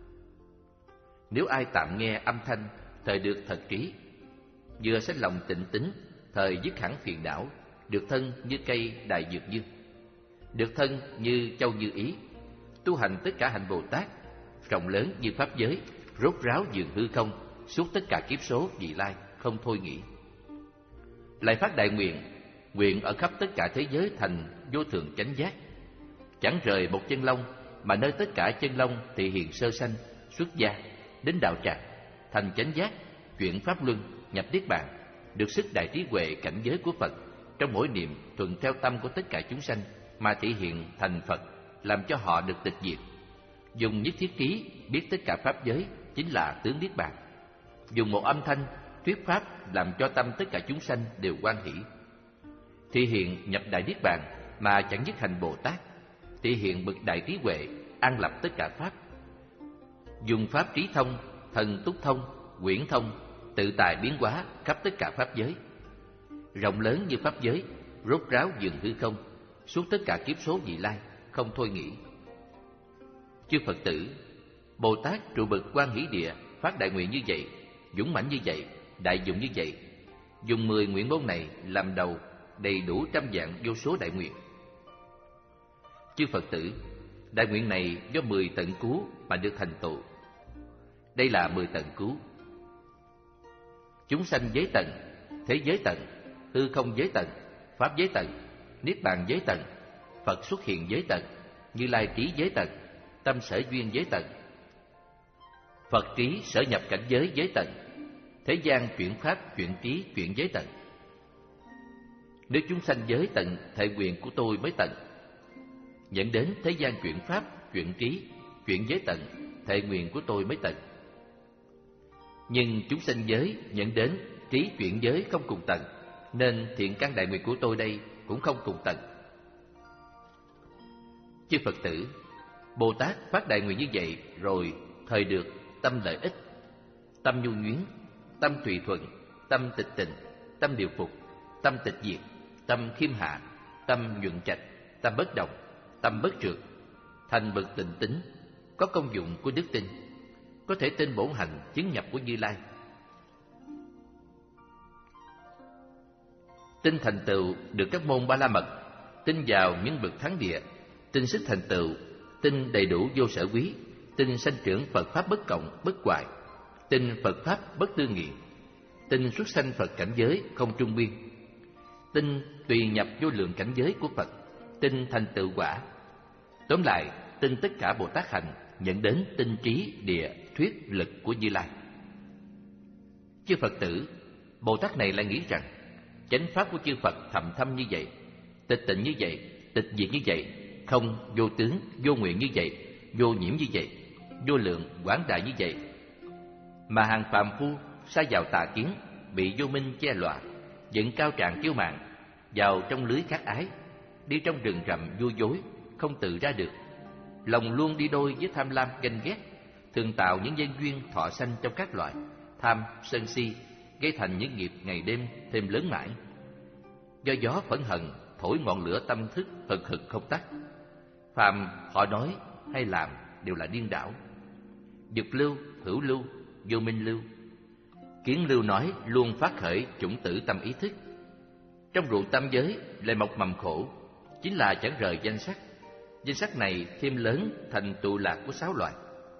nếu ai tạm nghe âm thanh thời được thật trí, vừa sanh lòng tịnh tín, thời dứt hẳn phiền não, được thân như cây đại dược dương, được thân như châu như ý, tu hành tất cả hạnh Bồ Tát, rộng lớn như pháp giới, rốt ráo dường hư không, suốt tất cả kiếp số vị lai, không thôi nghĩ. Lại phát đại nguyện, nguyện ở khắp tất cả thế giới thành vô thượng chánh giác, chẳng rời một chân lông, mà nơi tất cả chân lông thị hiện sơ sanh, xuất gia, đến đạo tràng, thành chánh giác, chuyển pháp luân, nhập niết bàn, được sức đại trí huệ cảnh giới của Phật, trong mỗi niệm thuận theo tâm của tất cả chúng sanh mà thị hiện thành Phật, làm cho họ được tịch diệt. Dùng nhất thiết ký biết tất cả pháp giới chính là tướng niết bàn. Dùng một âm thanh thuyết pháp làm cho tâm tất cả chúng sanh đều hoan hỷ. Thị hiện nhập đại niết bàn mà chẳng nhất hành Bồ Tát, thị hiện bậc đại trí huệ, an lập tất cả pháp. Dùng pháp trí thông, thần túc thông, quyển thông, tự tài biến hóa khắp tất cả pháp giới. Rộng lớn như pháp giới, rốt ráo dường hư không, suốt tất cả kiếp số vị lai, không thôi nghĩ. Chư Phật tử, Bồ Tát trụ bậc Quan Hỷ Địa phát đại nguyện như vậy, dũng mãnh như vậy, đại dụng như vậy, dùng mười nguyện môn này làm đầu, đầy đủ trăm vạn vô số đại nguyện. Chư Phật tử, đại nguyện này do mười tận cứu mà được thành tựu. Đây là mười tận cứu: chúng sanh giới tận, thế giới tận, hư không giới tận, pháp giới tận, niết bàn giới tận, Phật xuất hiện giới tận, Như Lai trí giới tận, tâm sở duyên giới tận, Phật trí sở nhập cảnh giới giới tận, thế gian chuyển pháp chuyển trí chuyển giới tận. Nếu chúng sanh giới tận, thệ nguyện của tôi mới tận, dẫn đến thế gian chuyển pháp chuyển trí chuyển giới tận, thệ nguyện của tôi mới tận. Nhưng chúng sanh giới nhận đến trí chuyển giới không cùng tận, nên thiện căn đại nguyện của tôi đây cũng không cùng tận. Chư Phật tử, Bồ Tát phát đại nguyện như vậy rồi thời được tâm lợi ích, tâm nhu nhuyến, tâm tùy thuận, tâm tịch tịnh, tâm điều phục, tâm tịch diệt, tâm khiêm hạ, tâm nhuận trạch, tâm bất động, tâm bất trượt, thành bậc tịnh tín, có công dụng của đức tin, có thể tin bổn hành chứng nhập của Như Lai. Tin thành tựu được các môn Ba La Mật, tin vào những bậc thắng địa, tin sức thành tựu, tin đầy đủ vô sở quý, tin sanh trưởng Phật pháp bất cộng bất hoại, tin Phật pháp bất tư nghị, tin xuất sanh Phật cảnh giới không trung nguyên, tin tùy nhập vô lượng cảnh giới của Phật, tin thành tựu quả. Tóm lại, tin tất cả Bồ Tát hành nhận đến tinh trí địa thuyết lực của Như Lai. Chư Phật tử, Bồ Tát này lại nghĩ rằng chánh pháp của chư Phật thầm thâm như vậy, tịch tịnh như vậy, tịch diệt như vậy, không vô tướng, vô nguyện như vậy, vô nhiễm như vậy, vô lượng quảng đại như vậy. mà hàng phàm phu sa vào tà kiến, bị vô minh che lọa, dựng cao tràng kiêu mạn, vào trong lưới khát ái, đi trong rừng rậm vui dối, không tự ra được. Lòng luôn đi đôi với tham lam ganh ghét, thường tạo những nhân duyên thọ sanh trong các loại tham, sân si, gây thành những nghiệp ngày đêm thêm lớn mãi. Do gió phẫn hận thổi ngọn lửa tâm thức hừng hực không tắt. Phàm họ nói hay làm đều là điên đảo. Dục lưu, hữu lưu, vô minh lưu. Kiến lưu nói luôn phát khởi chủng tử tâm ý thức. Trong ruộng tam giới lại mọc mầm khổ, chính là chẳng rời danh sắc. Danh sắc này thêm lớn thành tụ lạc của sáu loài.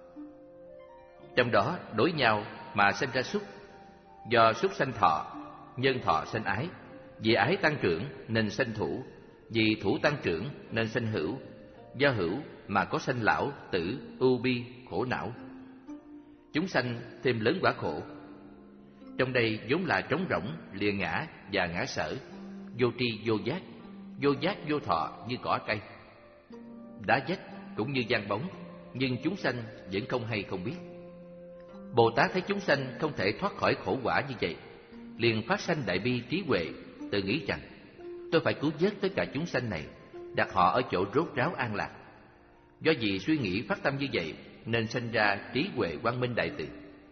Trong đó đối nhau mà sanh ra súc. Do súc sanh thọ, nhân thọ sanh ái. Vì ái tăng trưởng nên sanh thủ, vì thủ tăng trưởng nên sanh hữu. Do hữu mà có sanh lão, tử, ưu bi, khổ não. Chúng sanh thêm lớn quả khổ. Trong đây vốn là trống rỗng, lìa ngã và ngã sở, vô tri vô giác, vô giác vô thọ như cỏ cây, đá vách cũng như giăng bóng, nhưng chúng sanh vẫn không hay không biết. Bồ Tát thấy chúng sanh không thể thoát khỏi khổ quả như vậy, liền phát sanh đại bi trí huệ, tự nghĩ rằng tôi phải cứu vớt tất cả chúng sanh này, đặt họ ở chỗ rốt ráo an lạc. Do vì suy nghĩ phát tâm như vậy nên sanh ra trí huệ quang minh đại từ.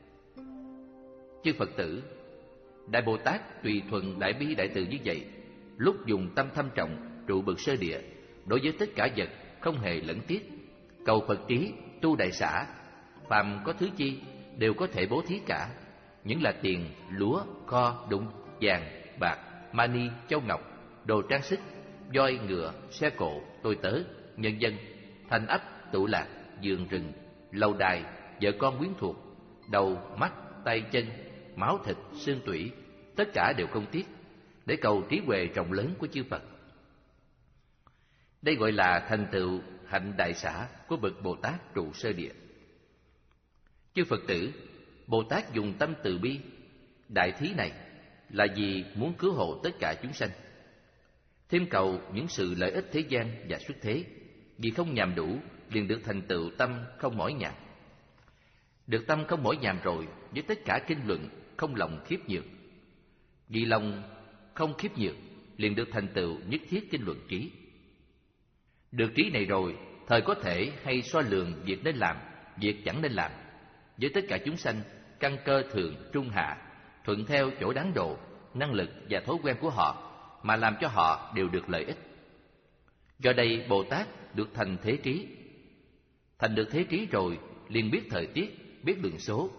Chư Phật tử, Đại Bồ Tát tùy thuận đại bi đại từ như vậy, lúc dùng tâm thâm trọng trụ bậc sơ địa, đối với tất cả vật không hề lẫn tiếc, cầu Phật trí, tu đại xã, phàm có thứ chi đều có thể bố thí cả, những là tiền, lúa, kho, đụng, vàng, bạc, mani, châu ngọc, đồ trang sức, voi, ngựa, xe cộ, tôi tớ, nhân dân, thành ấp, tụ lạc, vườn rừng, lâu đài, vợ con quyến thuộc, đầu, mắt, tay chân, máu thịt, xương tủy, tất cả đều không tiếc, để cầu trí huệ rộng lớn của chư Phật. Đây gọi là thành tựu hạnh đại xã của bậc Bồ Tát trụ sơ địa. Chư Phật tử, Bồ Tát dùng tâm từ bi, đại thí này là vì muốn cứu hộ tất cả chúng sanh, thêm cầu những sự lợi ích thế gian và xuất thế, vì không nhàm đủ liền được thành tựu tâm không mỏi nhàm. Được tâm không mỏi nhàm rồi, với tất cả kinh luận không lòng khiếp nhược. Vì lòng không khiếp nhược liền được thành tựu nhất thiết kinh luận trí. Được trí này rồi, thời có thể hay so lường việc nên làm, việc chẳng nên làm, với tất cả chúng sanh, căn cơ thường trung hạ, thuận theo chỗ đáng độ, năng lực và thói quen của họ, mà làm cho họ đều được lợi ích. Do đây Bồ Tát được thành thế trí. Thành được thế trí rồi, liền biết thời tiết, biết đường số.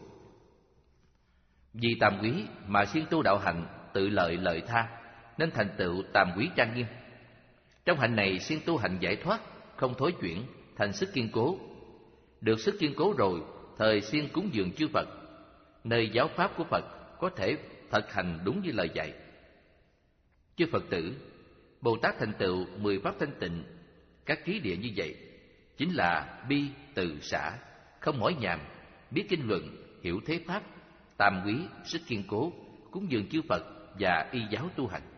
Vì tàm quý mà siêng tu đạo hạnh, tự lợi lợi tha, nên thành tựu tàm quý trang nghiêm. Trong hạnh này siêng tu hành giải thoát, không thối chuyển, thành sức kiên cố. Được sức kiên cố rồi, thời siêng cúng dường chư Phật, nơi giáo pháp của Phật có thể thực hành đúng như lời dạy. Chư Phật tử, Bồ Tát thành tựu mười pháp thanh tịnh, các trí địa như vậy, chính là bi từ xã, không mỏi nhàm, biết kinh luận, hiểu thế pháp, tam quý, sức kiên cố, cúng dường chư Phật và y giáo tu hành.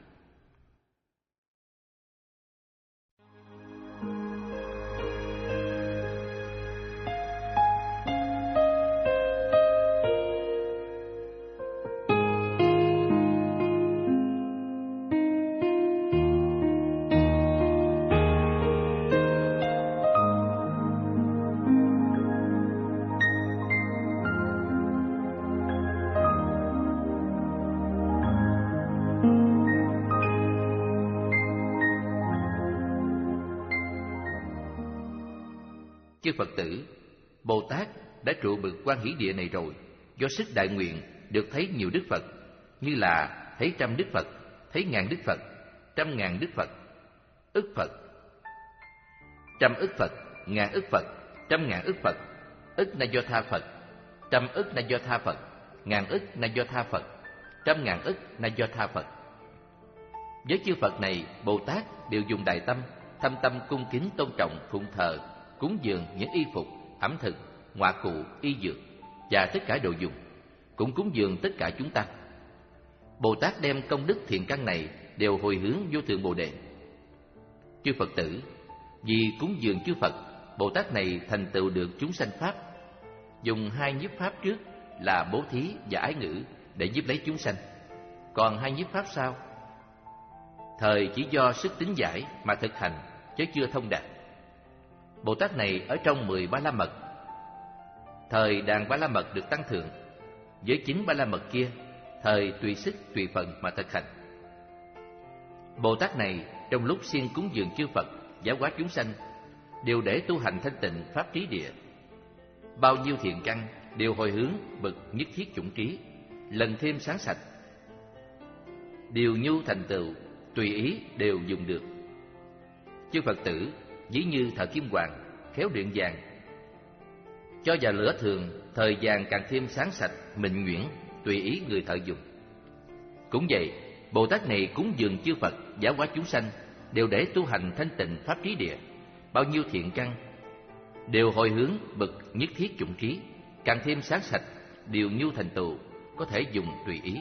Chư Phật tử, Bồ Tát đã trụ bậc Quan Hỷ Địa này rồi, do sức đại nguyện được thấy nhiều Đức Phật, như là thấy trăm Đức Phật, thấy ngàn Đức Phật, trăm ngàn Đức Phật, ức Phật, trăm ức Phật, ngàn ức Phật, trăm ngàn ức Phật, ức na do tha Phật, trăm ức na do tha Phật, ngàn ức na do tha Phật, trăm ngàn ức na do tha Phật. Với chư Phật này, Bồ Tát đều dùng đại tâm, thâm tâm cung kính tôn trọng phụng thờ, cúng dường những y phục, ẩm thực, ngoại cụ, y dược và tất cả đồ dùng, cũng cúng dường tất cả chúng tăng. Bồ Tát đem công đức thiện căn này đều hồi hướng vô thượng Bồ Đề. Chư Phật tử, vì cúng dường chư Phật, Bồ Tát này thành tựu được chúng sanh pháp. Dùng hai nhiếp pháp trước là bố thí và ái ngữ để giúp lấy chúng sanh. Còn hai nhiếp pháp sau, thời chỉ do sức tính giải mà thực hành, chứ chưa thông đạt. Bồ Tát này ở trong mười ba la mật, thời đàn ba la mật được tăng thượng, với chín ba la mật kia, thời tùy sức tùy phần mà thực hành. Bồ Tát này trong lúc siêng cúng dường chư Phật, giáo hóa chúng sanh, đều để tu hành thanh tịnh pháp trí địa. Bao nhiêu thiện căn đều hồi hướng bậc nhất thiết chủng trí, lần thêm sáng sạch, điều nhu thành tựu, tùy ý đều dùng được. Chư Phật tử ví như thợ kim hoàng, khéo luyện vàng, cho vào lửa thường, thời vàng càng thêm sáng sạch, mịn nhuyễn, tùy ý người thợ dùng. Cũng vậy, Bồ Tát này cúng dường chư Phật, giáo hóa chúng sanh, đều để tu hành thanh tịnh pháp trí địa. Bao nhiêu thiện căn đều hồi hướng bậc nhất thiết chủng trí, càng thêm sáng sạch, điều nhu thành tựu, có thể dùng tùy ý.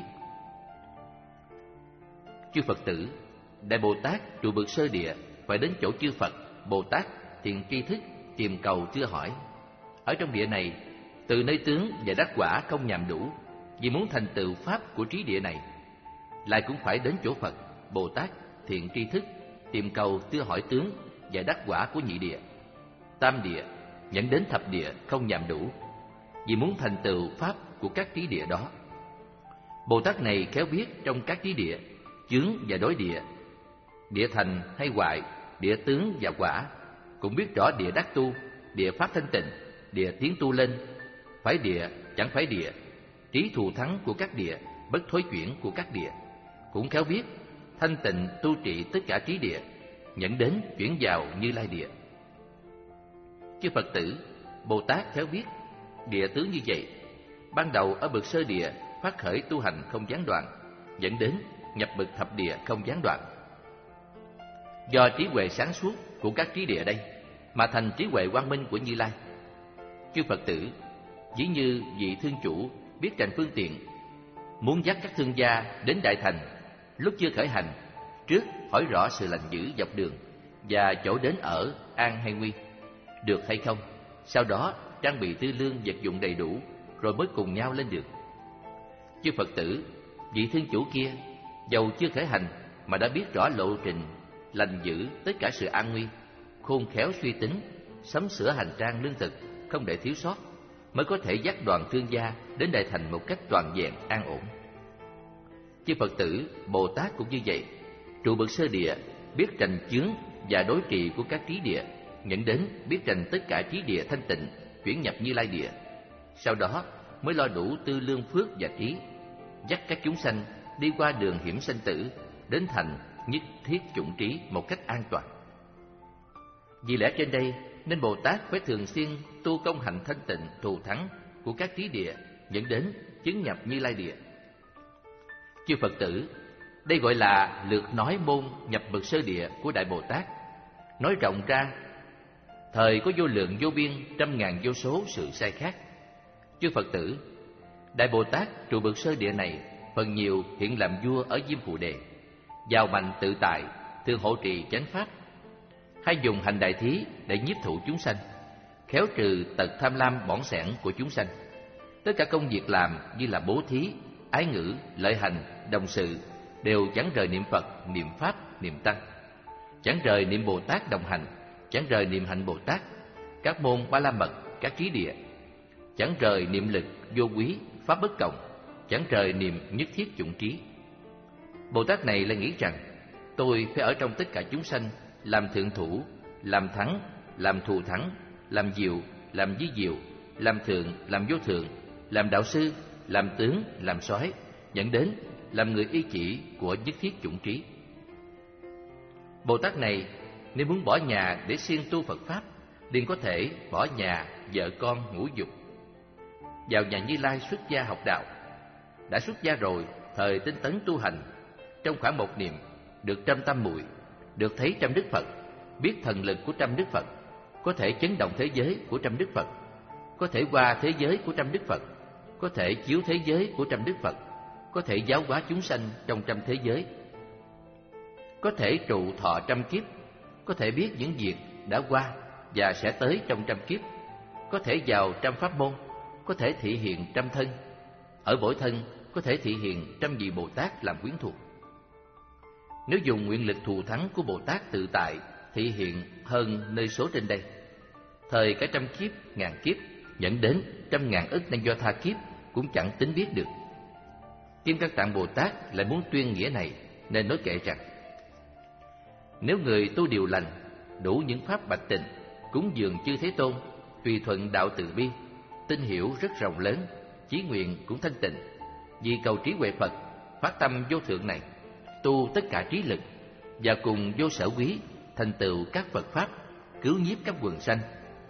Chư Phật tử, Đại Bồ Tát trụ bậc sơ địa phải đến chỗ chư Phật, Bồ Tát thiện tri thức tìm cầu thưa hỏi. Ở trong địa này, từ nơi tướng và đắc quả không nhàm đủ, vì muốn thành tựu pháp của trí địa này, lại cũng phải đến chỗ Phật, Bồ Tát thiện tri thức tìm cầu thưa hỏi tướng và đắc quả của nhị địa, tam địa, dẫn đến thập địa không nhàm đủ, vì muốn thành tựu pháp của các trí địa đó. Bồ Tát này khéo biết trong các trí địa, chướng và đối địa, địa thành hay hoại, địa tướng và quả, cũng biết rõ địa đắc tu, địa pháp thanh tịnh, địa tiến tu lên, phải địa chẳng phải địa, trí thù thắng của các địa, bất thối chuyển của các địa, cũng khéo biết thanh tịnh tu trị tất cả trí địa, dẫn đến chuyển vào Như Lai địa. Chư Phật tử, Bồ Tát khéo biết địa tướng như vậy, ban đầu ở bậc sơ địa phát khởi tu hành không gián đoạn, dẫn đến nhập bậc thập địa không gián đoạn. Do trí huệ sáng suốt của các trí địa đây mà thành trí huệ quang minh của Như Lai. Chư Phật tử, ví như vị thương chủ biết trành phương tiện, muốn dắt các thương gia đến đại thành, lúc chưa khởi hành, trước hỏi rõ sự lành dữ dọc đường và chỗ đến ở an hay nguy, được hay không, sau đó trang bị tư lương vật dụng đầy đủ, rồi mới cùng nhau lên đường. Chư Phật tử, vị thương chủ kia dầu chưa khởi hành mà đã biết rõ lộ trình lành dữ tất cả sự an nguy, khôn khéo suy tính, sắm sửa hành trang lương thực không để thiếu sót, mới có thể dắt đoàn thương gia đến đại thành một cách toàn vẹn an ổn. Chư Phật tử, Bồ Tát cũng như vậy, trụ bậc sơ địa biết trành chướng và đối trị của các trí địa, dẫn đến biết trành tất cả trí địa thanh tịnh, chuyển nhập Như Lai địa, sau đó mới lo đủ tư lương phước và trí, dắt các chúng sanh đi qua đường hiểm sanh tử, đến thành nhất thiết chủng trí một cách an toàn. Vì lẽ trên đây nên Bồ Tát phải thường xuyên tu công hạnh thanh tịnh thù thắng của các trí địa, dẫn đến chứng nhập Như Lai địa. Chư Phật tử, đây gọi là lược nói môn nhập bậc sơ địa của Đại Bồ Tát. Nói rộng ra, thời có vô lượng vô biên trăm ngàn vô số sự sai khác. Chư Phật tử, Đại Bồ Tát trụ bậc sơ địa này phần nhiều hiện làm vua ở Diêm Phù Đề, giàu mạnh tự tại, thường hộ trì chánh pháp, hay dùng hành đại thí để nhiếp thụ chúng sanh, khéo trừ tật tham lam bỏng sẻn của chúng sanh. Tất cả công việc làm như là bố thí, ái ngữ, lợi hành, đồng sự đều chẳng rời niệm Phật, niệm Pháp, niệm Tăng, chẳng rời niệm Bồ Tát đồng hành, chẳng rời niệm hạnh Bồ Tát, các môn ba la mật, các trí địa, chẳng rời niệm lực, vô quý, pháp bất cộng, chẳng rời niệm nhất thiết chủng trí. Bồ Tát này lại nghĩ rằng, tôi phải ở trong tất cả chúng sanh, làm thượng thủ, làm thắng, làm thù thắng, làm diệu, làm vi diệu, làm thượng, làm vô thượng, làm đạo sư, làm tướng, làm soái, dẫn đến làm người y chỉ của nhất thiết chủng trí. Bồ Tát này nếu muốn bỏ nhà để siêng tu Phật Pháp, liền có thể bỏ nhà, vợ con, ngũ dục, vào nhà Như Lai xuất gia học đạo. Đã xuất gia rồi, thời tinh tấn tu hành, trong khoảng một niệm được trăm tam muội, được thấy trăm đức Phật, biết thần lực của trăm đức Phật, có thể chấn động thế giới của trăm đức Phật, có thể qua thế giới của trăm đức Phật, có thể chiếu thế giới của trăm đức Phật, có thể giáo hóa chúng sanh trong trăm thế giới, có thể trụ thọ trăm kiếp, có thể biết những việc đã qua và sẽ tới trong trăm kiếp, có thể vào trăm pháp môn, có thể thị hiện trăm thân, ở mỗi thân có thể thị hiện trăm vị Bồ Tát làm quyến thuộc. Nếu dùng nguyện lực thù thắng của Bồ Tát tự tại thị hiện hơn nơi số trên đây, thời cả trăm kiếp, ngàn kiếp, dẫn đến trăm ngàn ức nan do tha kiếp cũng chẳng tính biết được. Kim Cang Tạng Bồ Tát lại muốn tuyên nghĩa này nên nói kệ rằng: nếu người tu điều lành, đủ những pháp bạch tình, cúng dường chư Thế Tôn, tùy thuận đạo từ bi, tin hiểu rất rộng lớn, chí nguyện cũng thanh tịnh, vì cầu trí huệ Phật, phát tâm vô thượng này, tu tất cả trí lực và cùng vô sở quý, thành tựu các Phật pháp, cứu nhiếp các quần sanh.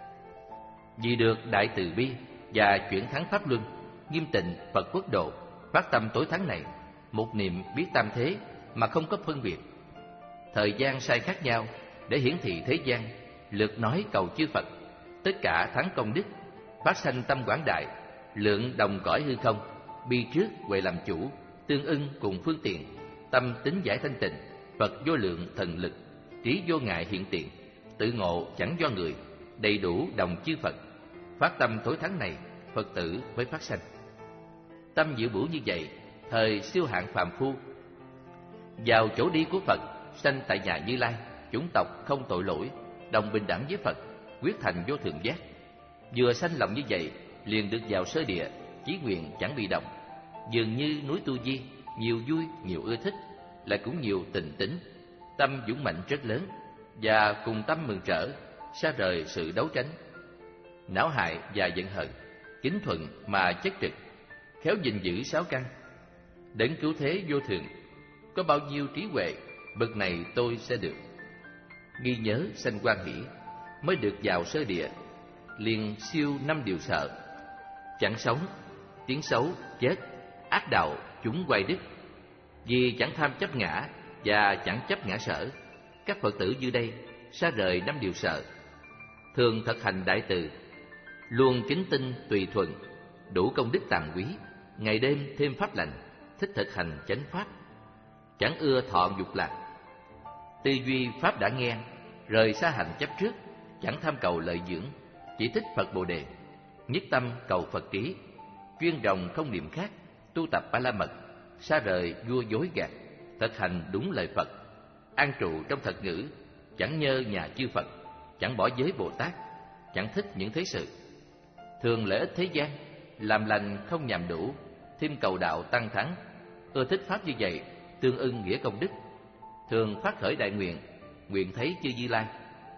Vì được đại từ bi và chuyển thắng pháp luân, nghiêm tịnh Phật quốc độ, phát tâm tối thắng này, một niệm biết tam thế mà không có phân biệt. Thời gian sai khác nhau để hiển thị thế gian, lượt nói cầu chư Phật, tất cả thắng công đức, phát sanh tâm quảng đại, lượng đồng cõi hư không, bi trước huệ làm chủ, tương ưng cùng phương tiện, tâm tính giải thanh tịnh, Phật vô lượng thần lực, trí vô ngại hiện tiền, tự ngộ chẳng do người, đầy đủ đồng chư Phật. Phát tâm tối thắng này, Phật tử mới phát sanh. Tâm dự bủ như vậy, thời siêu hạng phàm phu, vào chỗ đi của Phật, sanh tại nhà Như Lai, chủng tộc không tội lỗi, đồng bình đẳng với Phật, quyết thành vô thượng giác. Vừa sanh lòng như vậy, liền được vào sơ địa, chí nguyện chẳng bị động. Dường như núi Tu Di, nhiều vui, nhiều ưa thích, lại cũng nhiều tình tính, tâm dũng mạnh rất lớn, và cùng tâm mừng rỡ, xa rời sự đấu tranh, não hại và giận hờn, kính thuận mà chất trực, khéo gìn giữ sáu căn. Đấng cứu thế vô thượng, có bao nhiêu trí huệ, bậc này tôi sẽ được. Ghi nhớ sanh quan hỷ, mới được vào sơ địa, liền siêu năm điều sợ: chẳng sống, tiếng xấu, chết, ác đạo, chúng quay đích. Vì chẳng tham chấp ngã và chẳng chấp ngã sở, các Phật tử như đây xa rời năm điều sợ, thường thực hành đại từ, luôn kính tinh tùy thuận, đủ công đức tàm quý, ngày đêm thêm pháp lành, thích thực hành chánh pháp, chẳng ưa thọ dục lạc. Tư duy pháp đã nghe, rời xa hành chấp trước, chẳng tham cầu lợi dưỡng, chỉ thích Phật Bồ Đề, nhất tâm cầu Phật trí, chuyên ròng không niệm khác, tu tập Ba La Mật, xa rời vua dối gạt, thực hành đúng lời Phật, an trụ trong thật ngữ, chẳng nhơ nhà chư Phật, chẳng bỏ giới Bồ Tát, chẳng thích những thế sự, thường lợi ích thế gian, làm lành không nhàm đủ, thêm cầu đạo tăng thắng, ưa thích pháp như vậy, tương ưng nghĩa công đức, thường phát khởi đại nguyện, nguyện thấy chư Như Lai,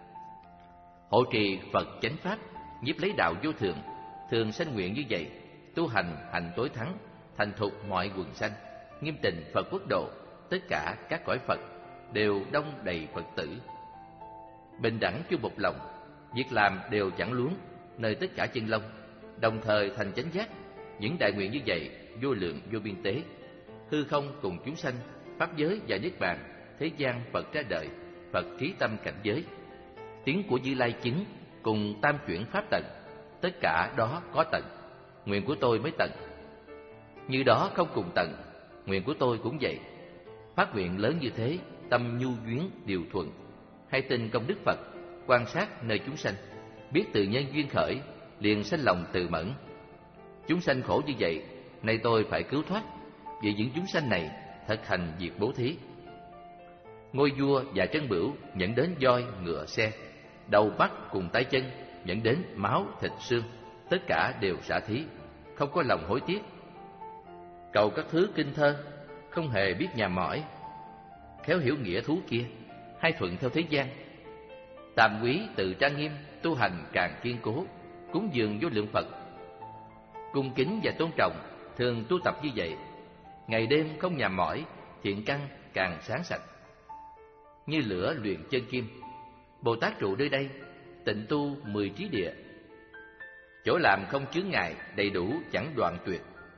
hộ trì Phật chánh pháp, nhiếp lấy đạo vô thượng, thường sanh nguyện như vậy, tu hành hành tối thắng, thành thục mọi quần sanh, nghiêm tịnh Phật quốc độ, tất cả các cõi Phật đều đông đầy Phật tử, bình đẳng chung một lòng, việc làm đều chẳng luống, nơi tất cả chân long, đồng thời thành chánh giác. Những đại nguyện như vậy vô lượng vô biên tế, hư không cùng chúng sanh, pháp giới và niết bàn, thế gian Phật ra đời, Phật trí tâm cảnh giới, tiếng của Như Lai chứng cùng tam chuyển pháp tận, tất cả đó có tận, nguyện của tôi mới tận. Như đó không cùng tận, nguyện của tôi cũng vậy. Phát nguyện lớn như thế, tâm nhu duyên điều thuận, hay tin công đức Phật, quan sát nơi chúng sanh, biết từ nhân duyên khởi, liền sanh lòng từ mẫn. Chúng sanh khổ như vậy, nay tôi phải cứu thoát, vì những chúng sanh này thực hành việc bố thí. Ngôi vua và trân bửu nhận đến voi, ngựa, xe, đầu mắt cùng tay chân nhận đến máu, thịt, xương, tất cả đều xả thí, không có lòng hối tiếc. Cầu các thứ kinh thơ, không hề biết nhàm mỏi, khéo hiểu nghĩa thú kia, hay thuận theo thế gian. Tàm quý tự trang nghiêm, tu hành càng kiên cố, cúng dường vô lượng Phật, cung kính và tôn trọng, thường tu tập như vậy, ngày đêm không nhàm mỏi, thiện căn càng sáng sạch. Như lửa luyện chân kim, Bồ Tát trụ nơi đây, tịnh tu mười trí địa, chỗ làm không chướng ngại, đầy đủ chẳng đoạn tuyệt.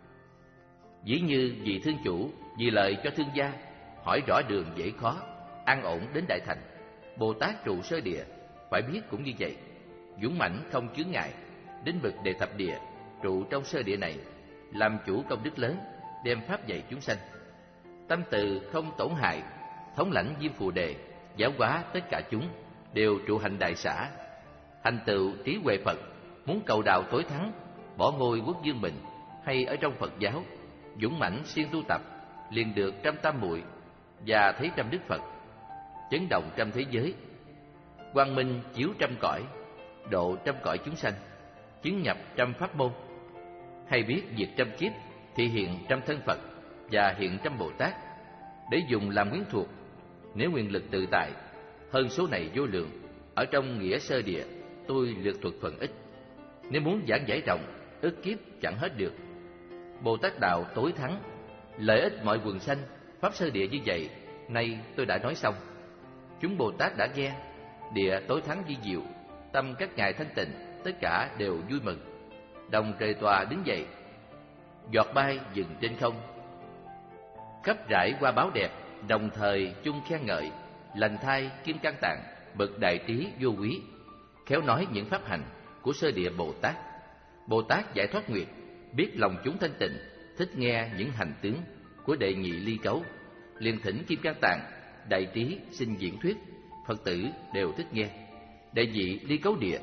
Dĩ như vì thương chủ, vì lợi cho thương gia, hỏi rõ đường dễ khó, an ổn đến đại thành. Bồ Tát trụ sơ địa, phải biết cũng như vậy, dũng mãnh không chướng ngại, đến bậc đệ thập địa, trụ trong sơ địa này, làm chủ công đức lớn, đem pháp dạy chúng sanh. Tâm từ không tổn hại, thống lãnh Diêm Phù Đề, giáo hóa tất cả chúng, đều trụ hành đại xã, hành tựu trí huệ Phật, muốn cầu đạo tối thắng, bỏ ngôi quốc dương mình, hay ở trong Phật giáo, dũng mãnh siêng tu tập, liền được trăm tam muội và thấy trăm đức Phật, chấn động trăm thế giới, quang minh chiếu trăm cõi, độ trăm cõi chúng sanh, chứng nhập trăm pháp môn, hay biết diệt trăm kiếp, thị hiện trăm thân Phật và hiện trăm Bồ Tát, để dùng làm quyến thuộc. Nếu nguyên lực tự tại hơn số này vô lượng, ở trong nghĩa sơ địa tôi lược thuật phần ít. Nếu muốn giảng giải rộng, ức kiếp chẳng hết được. Bồ Tát đạo tối thắng, lợi ích mọi quần sanh, pháp sơ địa như vậy, nay tôi đã nói xong. Chúng Bồ Tát đã nghe, địa tối thắng vi diệu, tâm các ngài thanh tịnh, tất cả đều vui mừng. Đồng trời tòa đứng dậy, giọt bay dừng trên không, khắp rải hoa báo đẹp, đồng thời chung khen ngợi, lành thai kim cang tạng, bậc đại trí vô quý, khéo nói những pháp hành của sơ địa Bồ Tát. Bồ Tát giải thoát nguyệt, biết lòng chúng thanh tịnh, thích nghe những hành tướng của đệ nhị ly cấu, liền thỉnh kim cang tạng, đại trí xin diễn thuyết. Phật tử đều thích nghe. Đệ nhị ly cấu địa.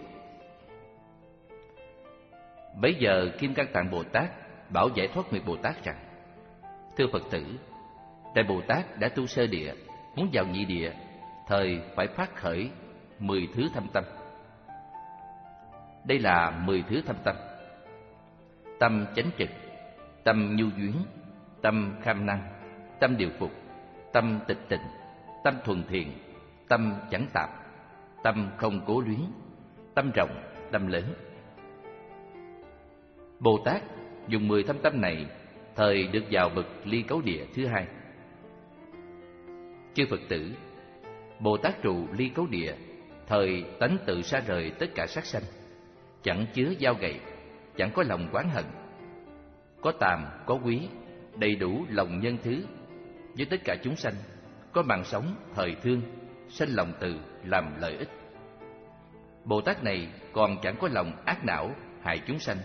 Bấy giờ kim cang tạng Bồ Tát bảo giải thoát nguyệt Bồ Tát rằng: thưa Phật tử, Đại Bồ Tát đã tu sơ địa, muốn vào nhị địa, thời phải phát khởi mười thứ thâm tâm. Đây là mười thứ thâm tâm: tâm chánh trực, tâm nhu duyến, tâm kham năng, tâm điều phục, tâm tịch tịnh, tâm thuần thiện, tâm chẳng tạp, tâm không cố luyến, tâm rộng, tâm lớn. Bồ Tát dùng mười thâm tâm này, thời được vào bậc ly cấu địa thứ hai. Chư Phật tử, Bồ Tát trụ ly cấu địa, thời tánh tự xa rời tất cả sát sanh, chẳng chứa dao gậy, chẳng có lòng oán hận, có tàm có quý, đầy đủ lòng nhân thứ với tất cả chúng sanh, có mạng sống thời thương, sanh lòng từ làm lợi ích. Bồ Tát này còn chẳng có lòng ác não hại chúng sanh,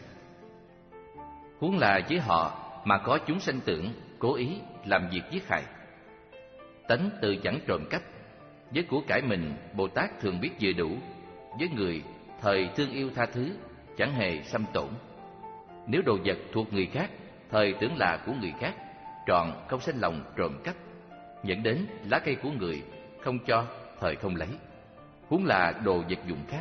huống là với họ mà có chúng sanh tưởng cố ý làm việc giết hại. Tánh tự chẳng trộm cắp, với của cải mình Bồ Tát thường biết vừa đủ, với người thời thương yêu tha thứ, chẳng hề xâm tổn. Nếu đồ vật thuộc người khác, thời tưởng là của người khác, trọn không sanh lòng trộm cắp. Dẫn đến lá cây của người, không cho, thời không lấy, huống là đồ vật dụng khác.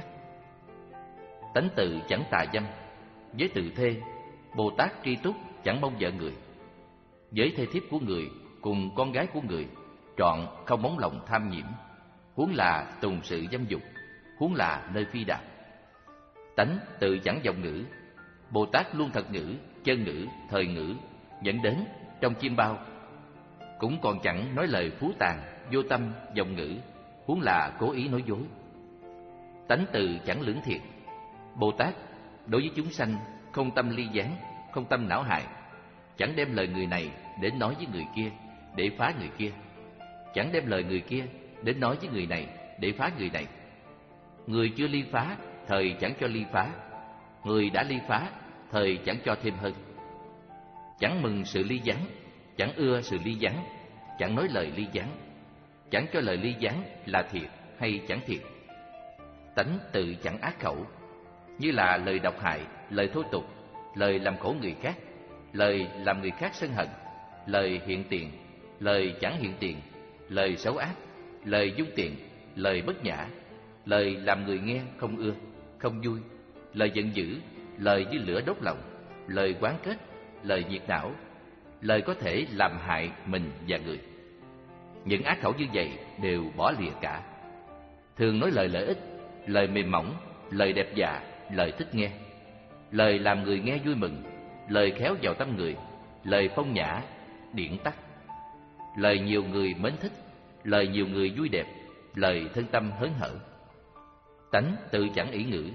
Tánh tự chẳng tà dâm, với tự thê Bồ Tát tri túc chẳng mong vợ người, với thê thiếp của người cùng con gái của người, trọn không móng lòng tham nhiễm, huống là tùng sự dâm dục, huống là nơi phi đạp. Tánh tự chẳng vọng ngữ, Bồ Tát luôn thật ngữ, chân ngữ, thời ngữ, dẫn đến trong chim bao, cũng còn chẳng nói lời phú tàn, vô tâm, vọng ngữ, huống là cố ý nói dối. Tánh tự chẳng lưỡng thiệt, Bồ Tát đối với chúng sanh không tâm ly gián, không tâm não hại, chẳng đem lời người này đến nói với người kia để phá người kia, chẳng đem lời người kia đến nói với người này để phá người này. Người chưa ly phá, thời chẳng cho ly phá; người đã ly phá, thời chẳng cho thêm hơn. Chẳng mừng sự ly gián, chẳng ưa sự ly gián, chẳng nói lời ly gián, chẳng cho lời ly gián là thiệt hay chẳng thiệt. Tánh tự chẳng ác khẩu, như là lời độc hại, lời thô tục, lời làm khổ người khác, lời làm người khác sân hận, lời hiện tiền, lời chẳng hiện tiền, lời xấu ác, lời dung tiện, lời bất nhã, lời làm người nghe không ưa, không vui, lời giận dữ, lời như lửa đốt lòng, lời quán kết, lời nhiệt não, lời có thể làm hại mình và người. Những ác khẩu như vậy đều bỏ lìa cả. Thường nói lời lợi ích, lời mềm mỏng, lời đẹp dạ, lời thích nghe, lời làm người nghe vui mừng, lời khéo vào tâm người, lời phong nhã, điển tắc, lời nhiều người mến thích, lời nhiều người vui đẹp, lời thân tâm hớn hở. Tánh tự chẳng ỷ ngữ,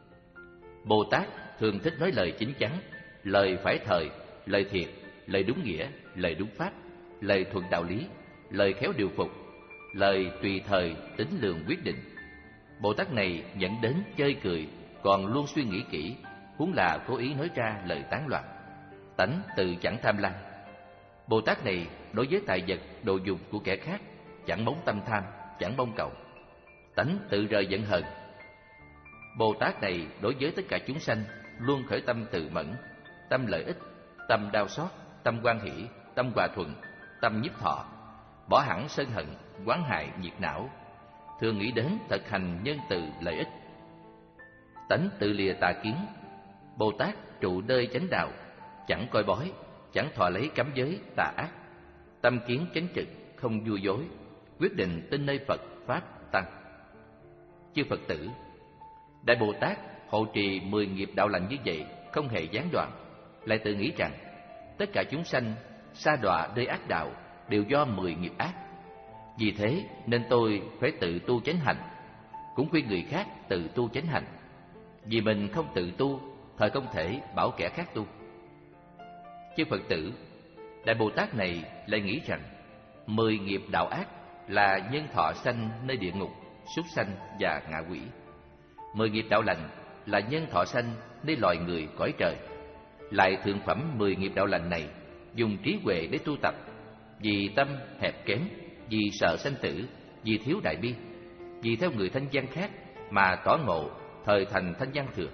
Bồ Tát thường thích nói lời chính chắn, lời phải thời, lời thiệt, lời đúng nghĩa, lời đúng pháp, lời thuận đạo lý, lời khéo điều phục, lời tùy thời tính lường quyết định. Bồ Tát này dẫn đến chơi cười, còn luôn suy nghĩ kỹ, huống là cố ý nói ra lời tán loạn. Tánh tự chẳng tham lam, Bồ Tát này đối với tài vật, đồ dùng của kẻ khác chẳng móng tâm tham, chẳng mong cầu. Tánh tự rời giận hờn, Bồ Tát này đối với tất cả chúng sanh luôn khởi tâm từ mẫn, tâm lợi ích, tâm đau xót, tâm hoan hỷ, tâm hòa thuận, tâm nhiếp thọ, bỏ hẳn sân hận, oán hại nhiệt não, thường nghĩ đến thực hành nhân từ lợi ích. Tánh tự lìa tà kiến, Bồ Tát trụ nơi chánh đạo, chẳng coi bói, chẳng thọ lấy cấm giới tà ác, tâm kiến chánh trực, không vui dối, quyết định tin nơi Phật Pháp Tăng. Chư Phật tử, Đại Bồ Tát hộ trì mười nghiệp đạo lành như vậy không hề gián đoạn, lại tự nghĩ rằng tất cả chúng sanh sa đọa nơi ác đạo đều do mười nghiệp ác. Vì thế nên tôi phải tự tu chánh hạnh, cũng khuyên người khác tự tu chánh hạnh. Vì mình không tự tu, thời không thể bảo kẻ khác tu. Chư Phật tử, Đại Bồ Tát này lại nghĩ rằng mười nghiệp đạo ác là nhân thọ sanh nơi địa ngục, súc sanh và ngạ quỷ. Mười nghiệp đạo lành là nhân thọ sanh nơi loài người cõi trời. Lại thượng phẩm mười nghiệp đạo lành này dùng trí huệ để tu tập, vì tâm hẹp kém, vì sợ sanh tử, vì thiếu đại bi, vì theo người thanh văn khác mà tỏ ngộ, thời thành thanh văn thừa.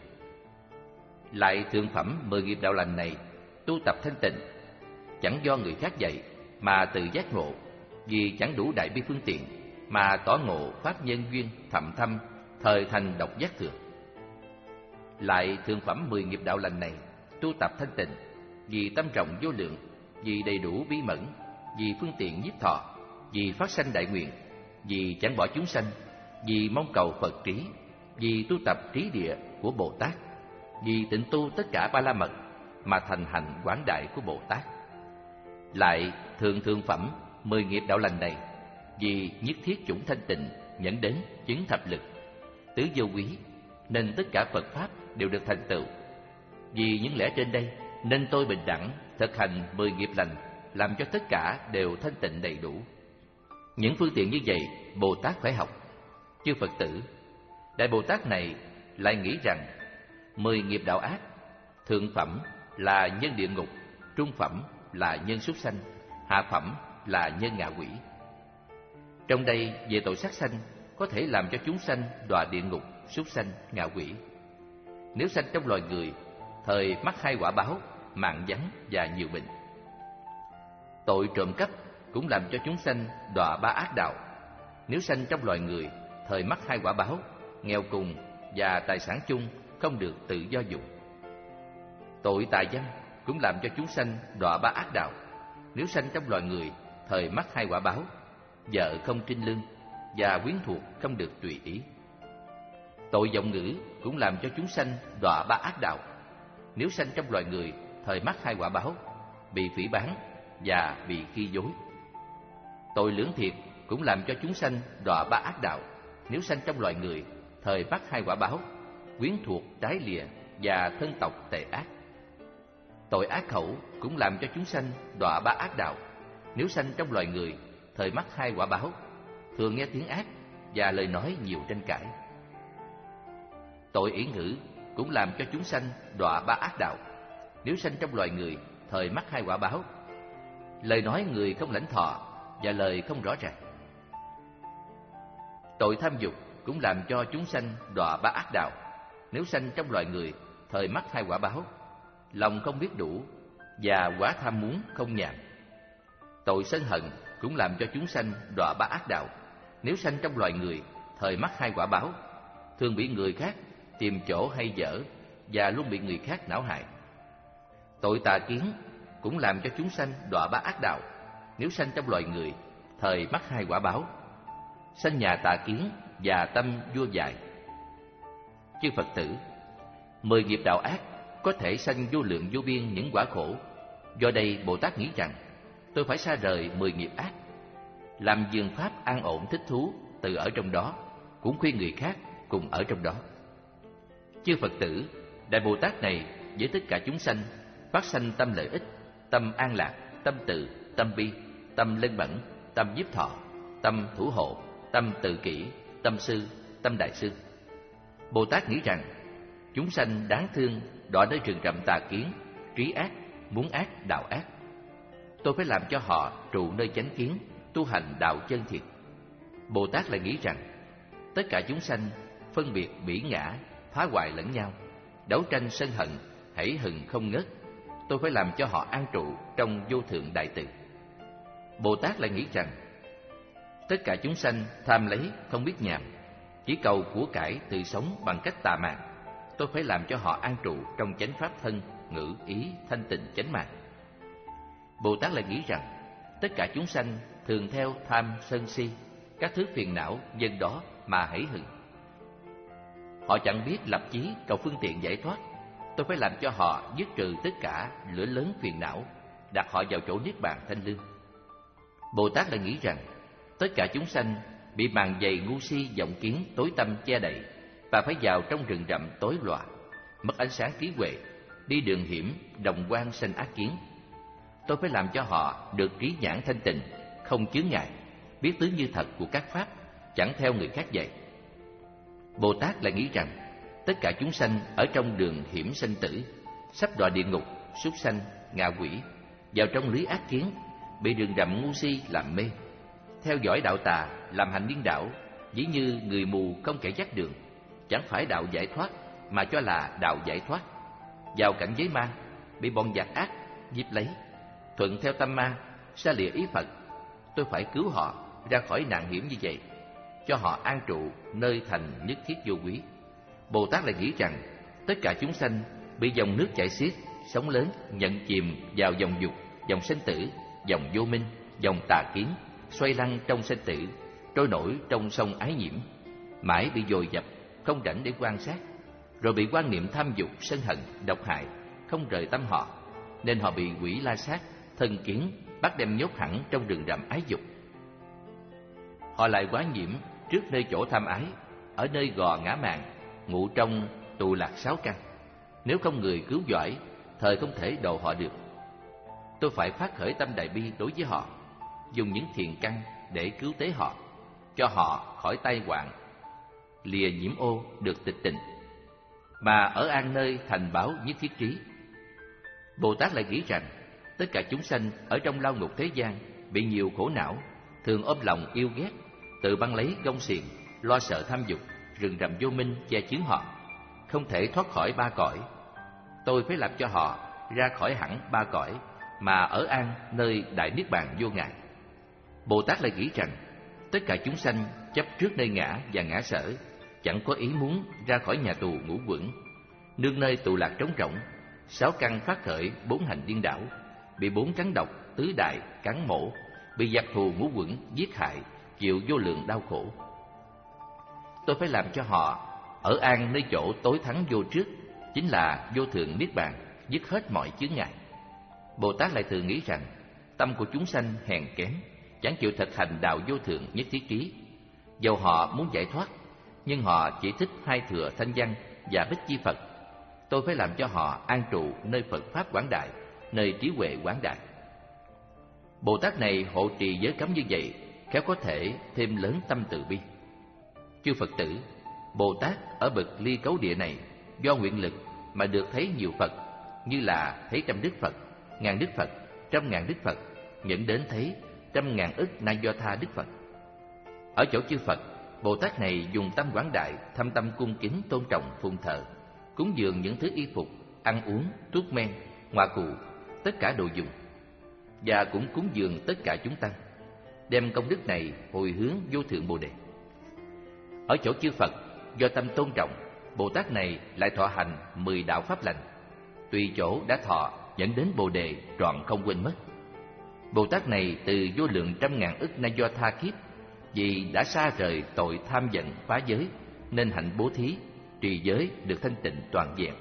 Lại thượng phẩm mười nghiệp đạo lành này tu tập thanh tịnh, chẳng do người khác dạy mà tự giác ngộ, vì chẳng đủ đại bi phương tiện mà tỏ ngộ pháp nhân duyên thậm thâm, thời thành độc giác thừa. Lại thượng phẩm mười nghiệp đạo lành này tu tập thanh tịnh, vì tâm rộng vô lượng, vì đầy đủ bí mẫn, vì phương tiện nhiếp thọ, vì phát sanh đại nguyện, vì chẳng bỏ chúng sanh, vì mong cầu Phật trí, vì tu tập trí địa của Bồ Tát, vì tịnh tu tất cả ba la mật mà thành hạnh quảng đại của Bồ Tát. Lại thượng thượng phẩm mười nghiệp đạo lành này, vì nhất thiết chủng thanh tịnh nhẫn đến chứng thập lực, tứ vô quý, nên tất cả Phật pháp đều được thành tựu. Vì những lẽ trên đây nên tôi bình đẳng thực hành mười nghiệp lành, làm cho tất cả đều thanh tịnh đầy đủ. Những phương tiện như vậy Bồ Tát phải học. Chư Phật tử, Đại Bồ Tát này lại nghĩ rằng mười nghiệp đạo ác, thượng phẩm là nhân địa ngục, trung phẩm là nhân súc sanh, hạ phẩm là nhân ngạ quỷ. Trong đây về tội sát sanh có thể làm cho chúng sanh đọa địa ngục, súc sanh, ngạ quỷ. Nếu sanh trong loài người, thời mắc hai quả báo, mạng vắng và nhiều bệnh. Tội trộm cắp cũng làm cho chúng sanh đọa ba ác đạo. Nếu sanh trong loài người, thời mắc hai quả báo, nghèo cùng và tài sản chung không được tự do dùng. Tội tà dâm cũng làm cho chúng sanh đọa ba ác đạo. Nếu sanh trong loài người, thời mắc hai quả báo, vợ không trinh lương và quyến thuộc không được tùy ý. Tội vọng ngữ cũng làm cho chúng sanh đọa ba ác đạo. Nếu sanh trong loài người, thời mắc hai quả báo, bị phỉ báng và bị khi dối. Tội lưỡng thiệt cũng làm cho chúng sanh đọa ba ác đạo. Nếu sanh trong loài người, thời mắc hai quả báo, quyến thuộc trái lìa và thân tộc tệ ác. Tội ác khẩu cũng làm cho chúng sanh đọa ba ác đạo. Nếu sanh trong loài người, thời mắc hai quả báo, thường nghe tiếng ác và lời nói nhiều tranh cãi. Tội ỷ ngữ cũng làm cho chúng sanh đọa ba ác đạo. Nếu sanh trong loài người, thời mắc hai quả báo, lời nói người không lãnh thọ và lời không rõ ràng. Tội tham dục cũng làm cho chúng sanh đọa ba ác đạo. Nếu sanh trong loài người, thời mắc hai quả báo, lòng không biết đủ và quá tham muốn không nhàn. Tội sân hận cũng làm cho chúng sanh đọa ba ác đạo. Nếu sanh trong loài người, thời mắc hai quả báo, thường bị người khác tìm chỗ hay dở và luôn bị người khác não hại. Tội tà kiến cũng làm cho chúng sanh đọa ba ác đạo. Nếu sanh trong loài người, thời mắc hai quả báo, sanh nhà tà kiến và tâm vua dại. Chư Phật tử, mười nghiệp đạo ác có thể sanh vô lượng vô biên những quả khổ. Do đây Bồ Tát nghĩ rằng tôi phải xa rời mười nghiệp ác, làm vườn pháp an ổn thích thú tự ở trong đó, cũng khuyên người khác cùng ở trong đó. Chư Phật tử, Đại Bồ Tát này với tất cả chúng sanh phát sanh tâm lợi ích, tâm an lạc, tâm từ, tâm bi, tâm lân bẩn, tâm nhiếp thọ, tâm thủ hộ, tâm tự kỷ, tâm sư, tâm đại sư. Bồ Tát nghĩ rằng chúng sanh đáng thương đọa nơi rừng rậm tà kiến, trí ác, muốn ác, đạo ác. Tôi phải làm cho họ trụ nơi chánh kiến, tu hành đạo chân thiệt. Bồ Tát lại nghĩ rằng tất cả chúng sanh phân biệt bỉ ngã, phá hoại lẫn nhau, đấu tranh sân hận, hãi hừng không ngớt. Tôi phải làm cho họ an trụ trong vô thượng đại từ. Bồ Tát lại nghĩ rằng tất cả chúng sanh tham lấy không biết nhàm, chỉ cầu của cải tự sống bằng cách tà mạn. Tôi phải làm cho họ an trụ trong chánh pháp thân, ngữ, ý, thanh tịnh, chánh mạng. Bồ Tát lại nghĩ rằng tất cả chúng sanh thường theo tham, sân, si, các thứ phiền não dân đó mà hãi hừng. Họ chẳng biết lập chí cầu phương tiện giải thoát. Tôi phải làm cho họ dứt trừ tất cả lửa lớn phiền não, đặt họ vào chỗ niết bàn thanh lương. Bồ Tát lại nghĩ rằng tất cả chúng sanh bị màn dày ngu si vọng kiến tối tăm che đậy và phải vào trong rừng rậm tối lòa, mất ánh sáng trí huệ, đi đường hiểm, đồng quan sanh ác kiến. Tôi phải làm cho họ được trí nhãn thanh tịnh, không chướng ngại, biết tứ như thật của các pháp, chẳng theo người khác dạy. Bồ Tát lại nghĩ rằng tất cả chúng sanh ở trong đường hiểm sanh tử, sắp đọa địa ngục, súc sanh, ngạ quỷ, vào trong lưới ác kiến, bị rừng rậm ngu si làm mê, theo dõi đạo tà, làm hành điên đảo, dĩ như người mù không kẻ dắt đường, chẳng phải đạo giải thoát mà cho là đạo giải thoát, vào cảnh giới ma, bị bọn giặc ác giết lấy, thuận theo tâm ma, xa lìa ý Phật. Tôi phải cứu họ ra khỏi nạn hiểm như vậy, cho họ an trụ nơi thành nhất thiết vô quý. Bồ Tát lại nghĩ rằng tất cả chúng sanh bị dòng nước chảy xiết, sóng lớn nhận chìm vào dòng dục, dòng sinh tử, dòng vô minh, dòng tà kiến, xoay lăn trong sinh tử, trôi nổi trong sông ái nhiễm, mãi bị dồn dập, không rảnh để quan sát, rồi bị quan niệm tham dục, sân hận, độc hại không rời tâm họ, nên họ bị quỷ la sát, thân kiến bắt đem nhốt hẳn trong rừng rậm ái dục. Họ lại quá nhiễm trước nơi chỗ tham ái, ở nơi gò ngã mạn, ngụ trong tù lạc sáu căn. Nếu không người cứu giỏi, thời không thể độ họ được. Tôi phải phát khởi tâm đại bi đối với họ, dùng những thiền căn để cứu tế họ, cho họ khỏi tai hoạn, lìa nhiễm ô, được tịch tịnh, mà ở an nơi thành báo nhất thiết trí. Bồ Tát lại nghĩ rằng tất cả chúng sanh ở trong lao ngục thế gian bị nhiều khổ não, thường ôm lòng yêu ghét, tự băng lấy gông xiềng, lo sợ tham dục, rừng rậm vô minh che chướng họ, không thể thoát khỏi ba cõi. Tôi phải làm cho họ ra khỏi hẳn ba cõi, mà ở an nơi đại niết bàn vô ngại. Bồ Tát lại nghĩ rằng tất cả chúng sanh chấp trước nơi ngã và ngã sở, chẳng có ý muốn ra khỏi nhà tù ngũ quẩn, nương nơi tù lạc trống rỗng, sáu căn phát khởi bốn hành điên đảo, bị bốn rắn độc tứ đại cắn mổ, bị giặc thù ngũ quẩn giết hại, chịu vô lượng đau khổ. Tôi phải làm cho họ ở an nơi chỗ tối thắng vô trước, chính là vô thượng niết bàn, dứt hết mọi chướng ngại. Bồ Tát lại thường nghĩ rằng tâm của chúng sanh hèn kém, chẳng chịu thực hành đạo vô thượng nhất thiết trí. Dầu họ muốn giải thoát, nhưng họ chỉ thích hai thừa thanh văn và bích chi Phật. Tôi phải làm cho họ an trụ nơi Phật pháp quảng đại, nơi trí huệ quảng đại. Bồ Tát này hộ trì giới cấm như vậy, khéo có thể thêm lớn tâm từ bi. Chư Phật tử, Bồ Tát ở bậc ly cấu địa này do nguyện lực mà được thấy nhiều Phật, như là thấy trăm đức Phật, ngàn đức Phật, trăm ngàn đức Phật, nhận đến thấy trăm ngàn ức na do tha đức Phật. Ở chỗ chư Phật, Bồ Tát này dùng tâm quảng đại, thâm tâm cung kính tôn trọng phụng thờ, cúng dường những thứ y phục, ăn uống, thuốc men, ngoại cụ, tất cả đồ dùng, và cũng cúng dường tất cả chúng tăng, đem công đức này hồi hướng vô thượng Bồ Đề. Ở chỗ chư Phật, do tâm tôn trọng, Bồ Tát này lại thọ hành mười đạo pháp lành, tùy chỗ đã thọ dẫn đến Bồ Đề trọn không quên mất. Bồ Tát này từ vô lượng trăm ngàn ức na do tha kiếp, vì đã xa rời tội tham giận phá giới, nên hạnh bố thí, trì giới được thanh tịnh toàn vẹn.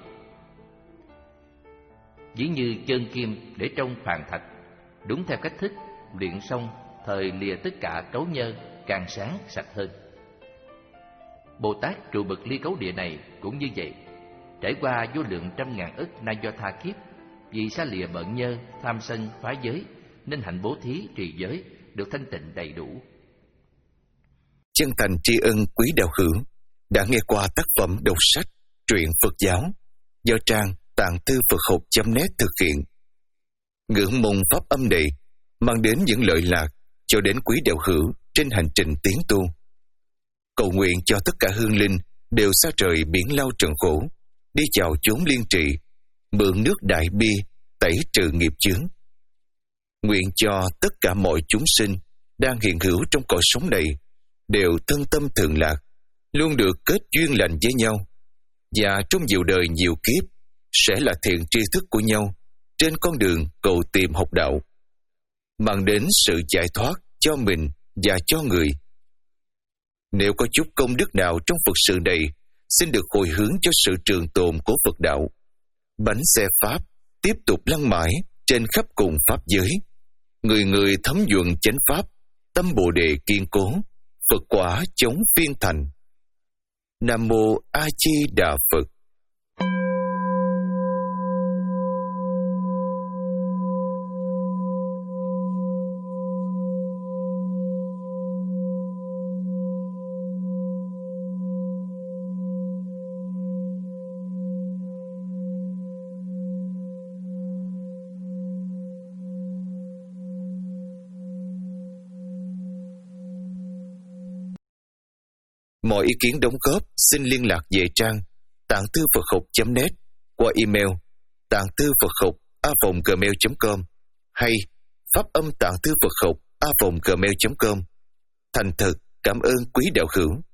Ví như chân kim để trong phàn thạch, đúng theo cách thức luyện xong, thời lìa tất cả cấu nhơ, càng sáng sạch hơn. Bồ Tát trụ bậc ly cấu địa này cũng như vậy, trải qua vô lượng trăm ngàn ức na do tha kiếp, vì xa lìa bận nhơ, tham sân phá giới, nên hạnh bố thí trì giới được thanh tịnh đầy đủ. Chân thành tri ân quý đạo hữu đã nghe qua tác phẩm đọc sách Truyện Phật giáo do trang tạng thư Phật học chấm net thực hiện. Ngưỡng mong pháp âm này mang đến những lợi lạc cho đến quý đạo hữu trên hành trình tiến tu. Cầu nguyện cho tất cả hương linh đều xa rời biển lao trần khổ, đi vào chốn liên trì, mượn nước đại bi tẩy trừ nghiệp chướng. Nguyện cho tất cả mọi chúng sinh đang hiện hữu trong cõi sống này đều thân tâm thường lạc, luôn được kết duyên lành với nhau, và trong nhiều đời nhiều kiếp sẽ là thiện tri thức của nhau trên con đường cầu tìm học đạo, mang đến sự giải thoát cho mình và cho người. Nếu có chút công đức nào trong Phật sự này, xin được hồi hướng cho sự trường tồn của Phật đạo. Bánh xe Pháp tiếp tục lăn mãi trên khắp cùng Pháp giới. Người người thấm nhuận chánh Pháp, tâm Bồ Đề kiên cố, Phật quả chống phiên thành. Nam Mô A Di Đà Phật. Mọi ý kiến đóng góp xin liên lạc về trang tạng thư Phật học chấm net qua email tạng thư Phật học a vòng gmail chấm com hay pháp âm tạng thư Phật học a vòng gmail chấm com. Thành thật cảm ơn quý đạo hữu.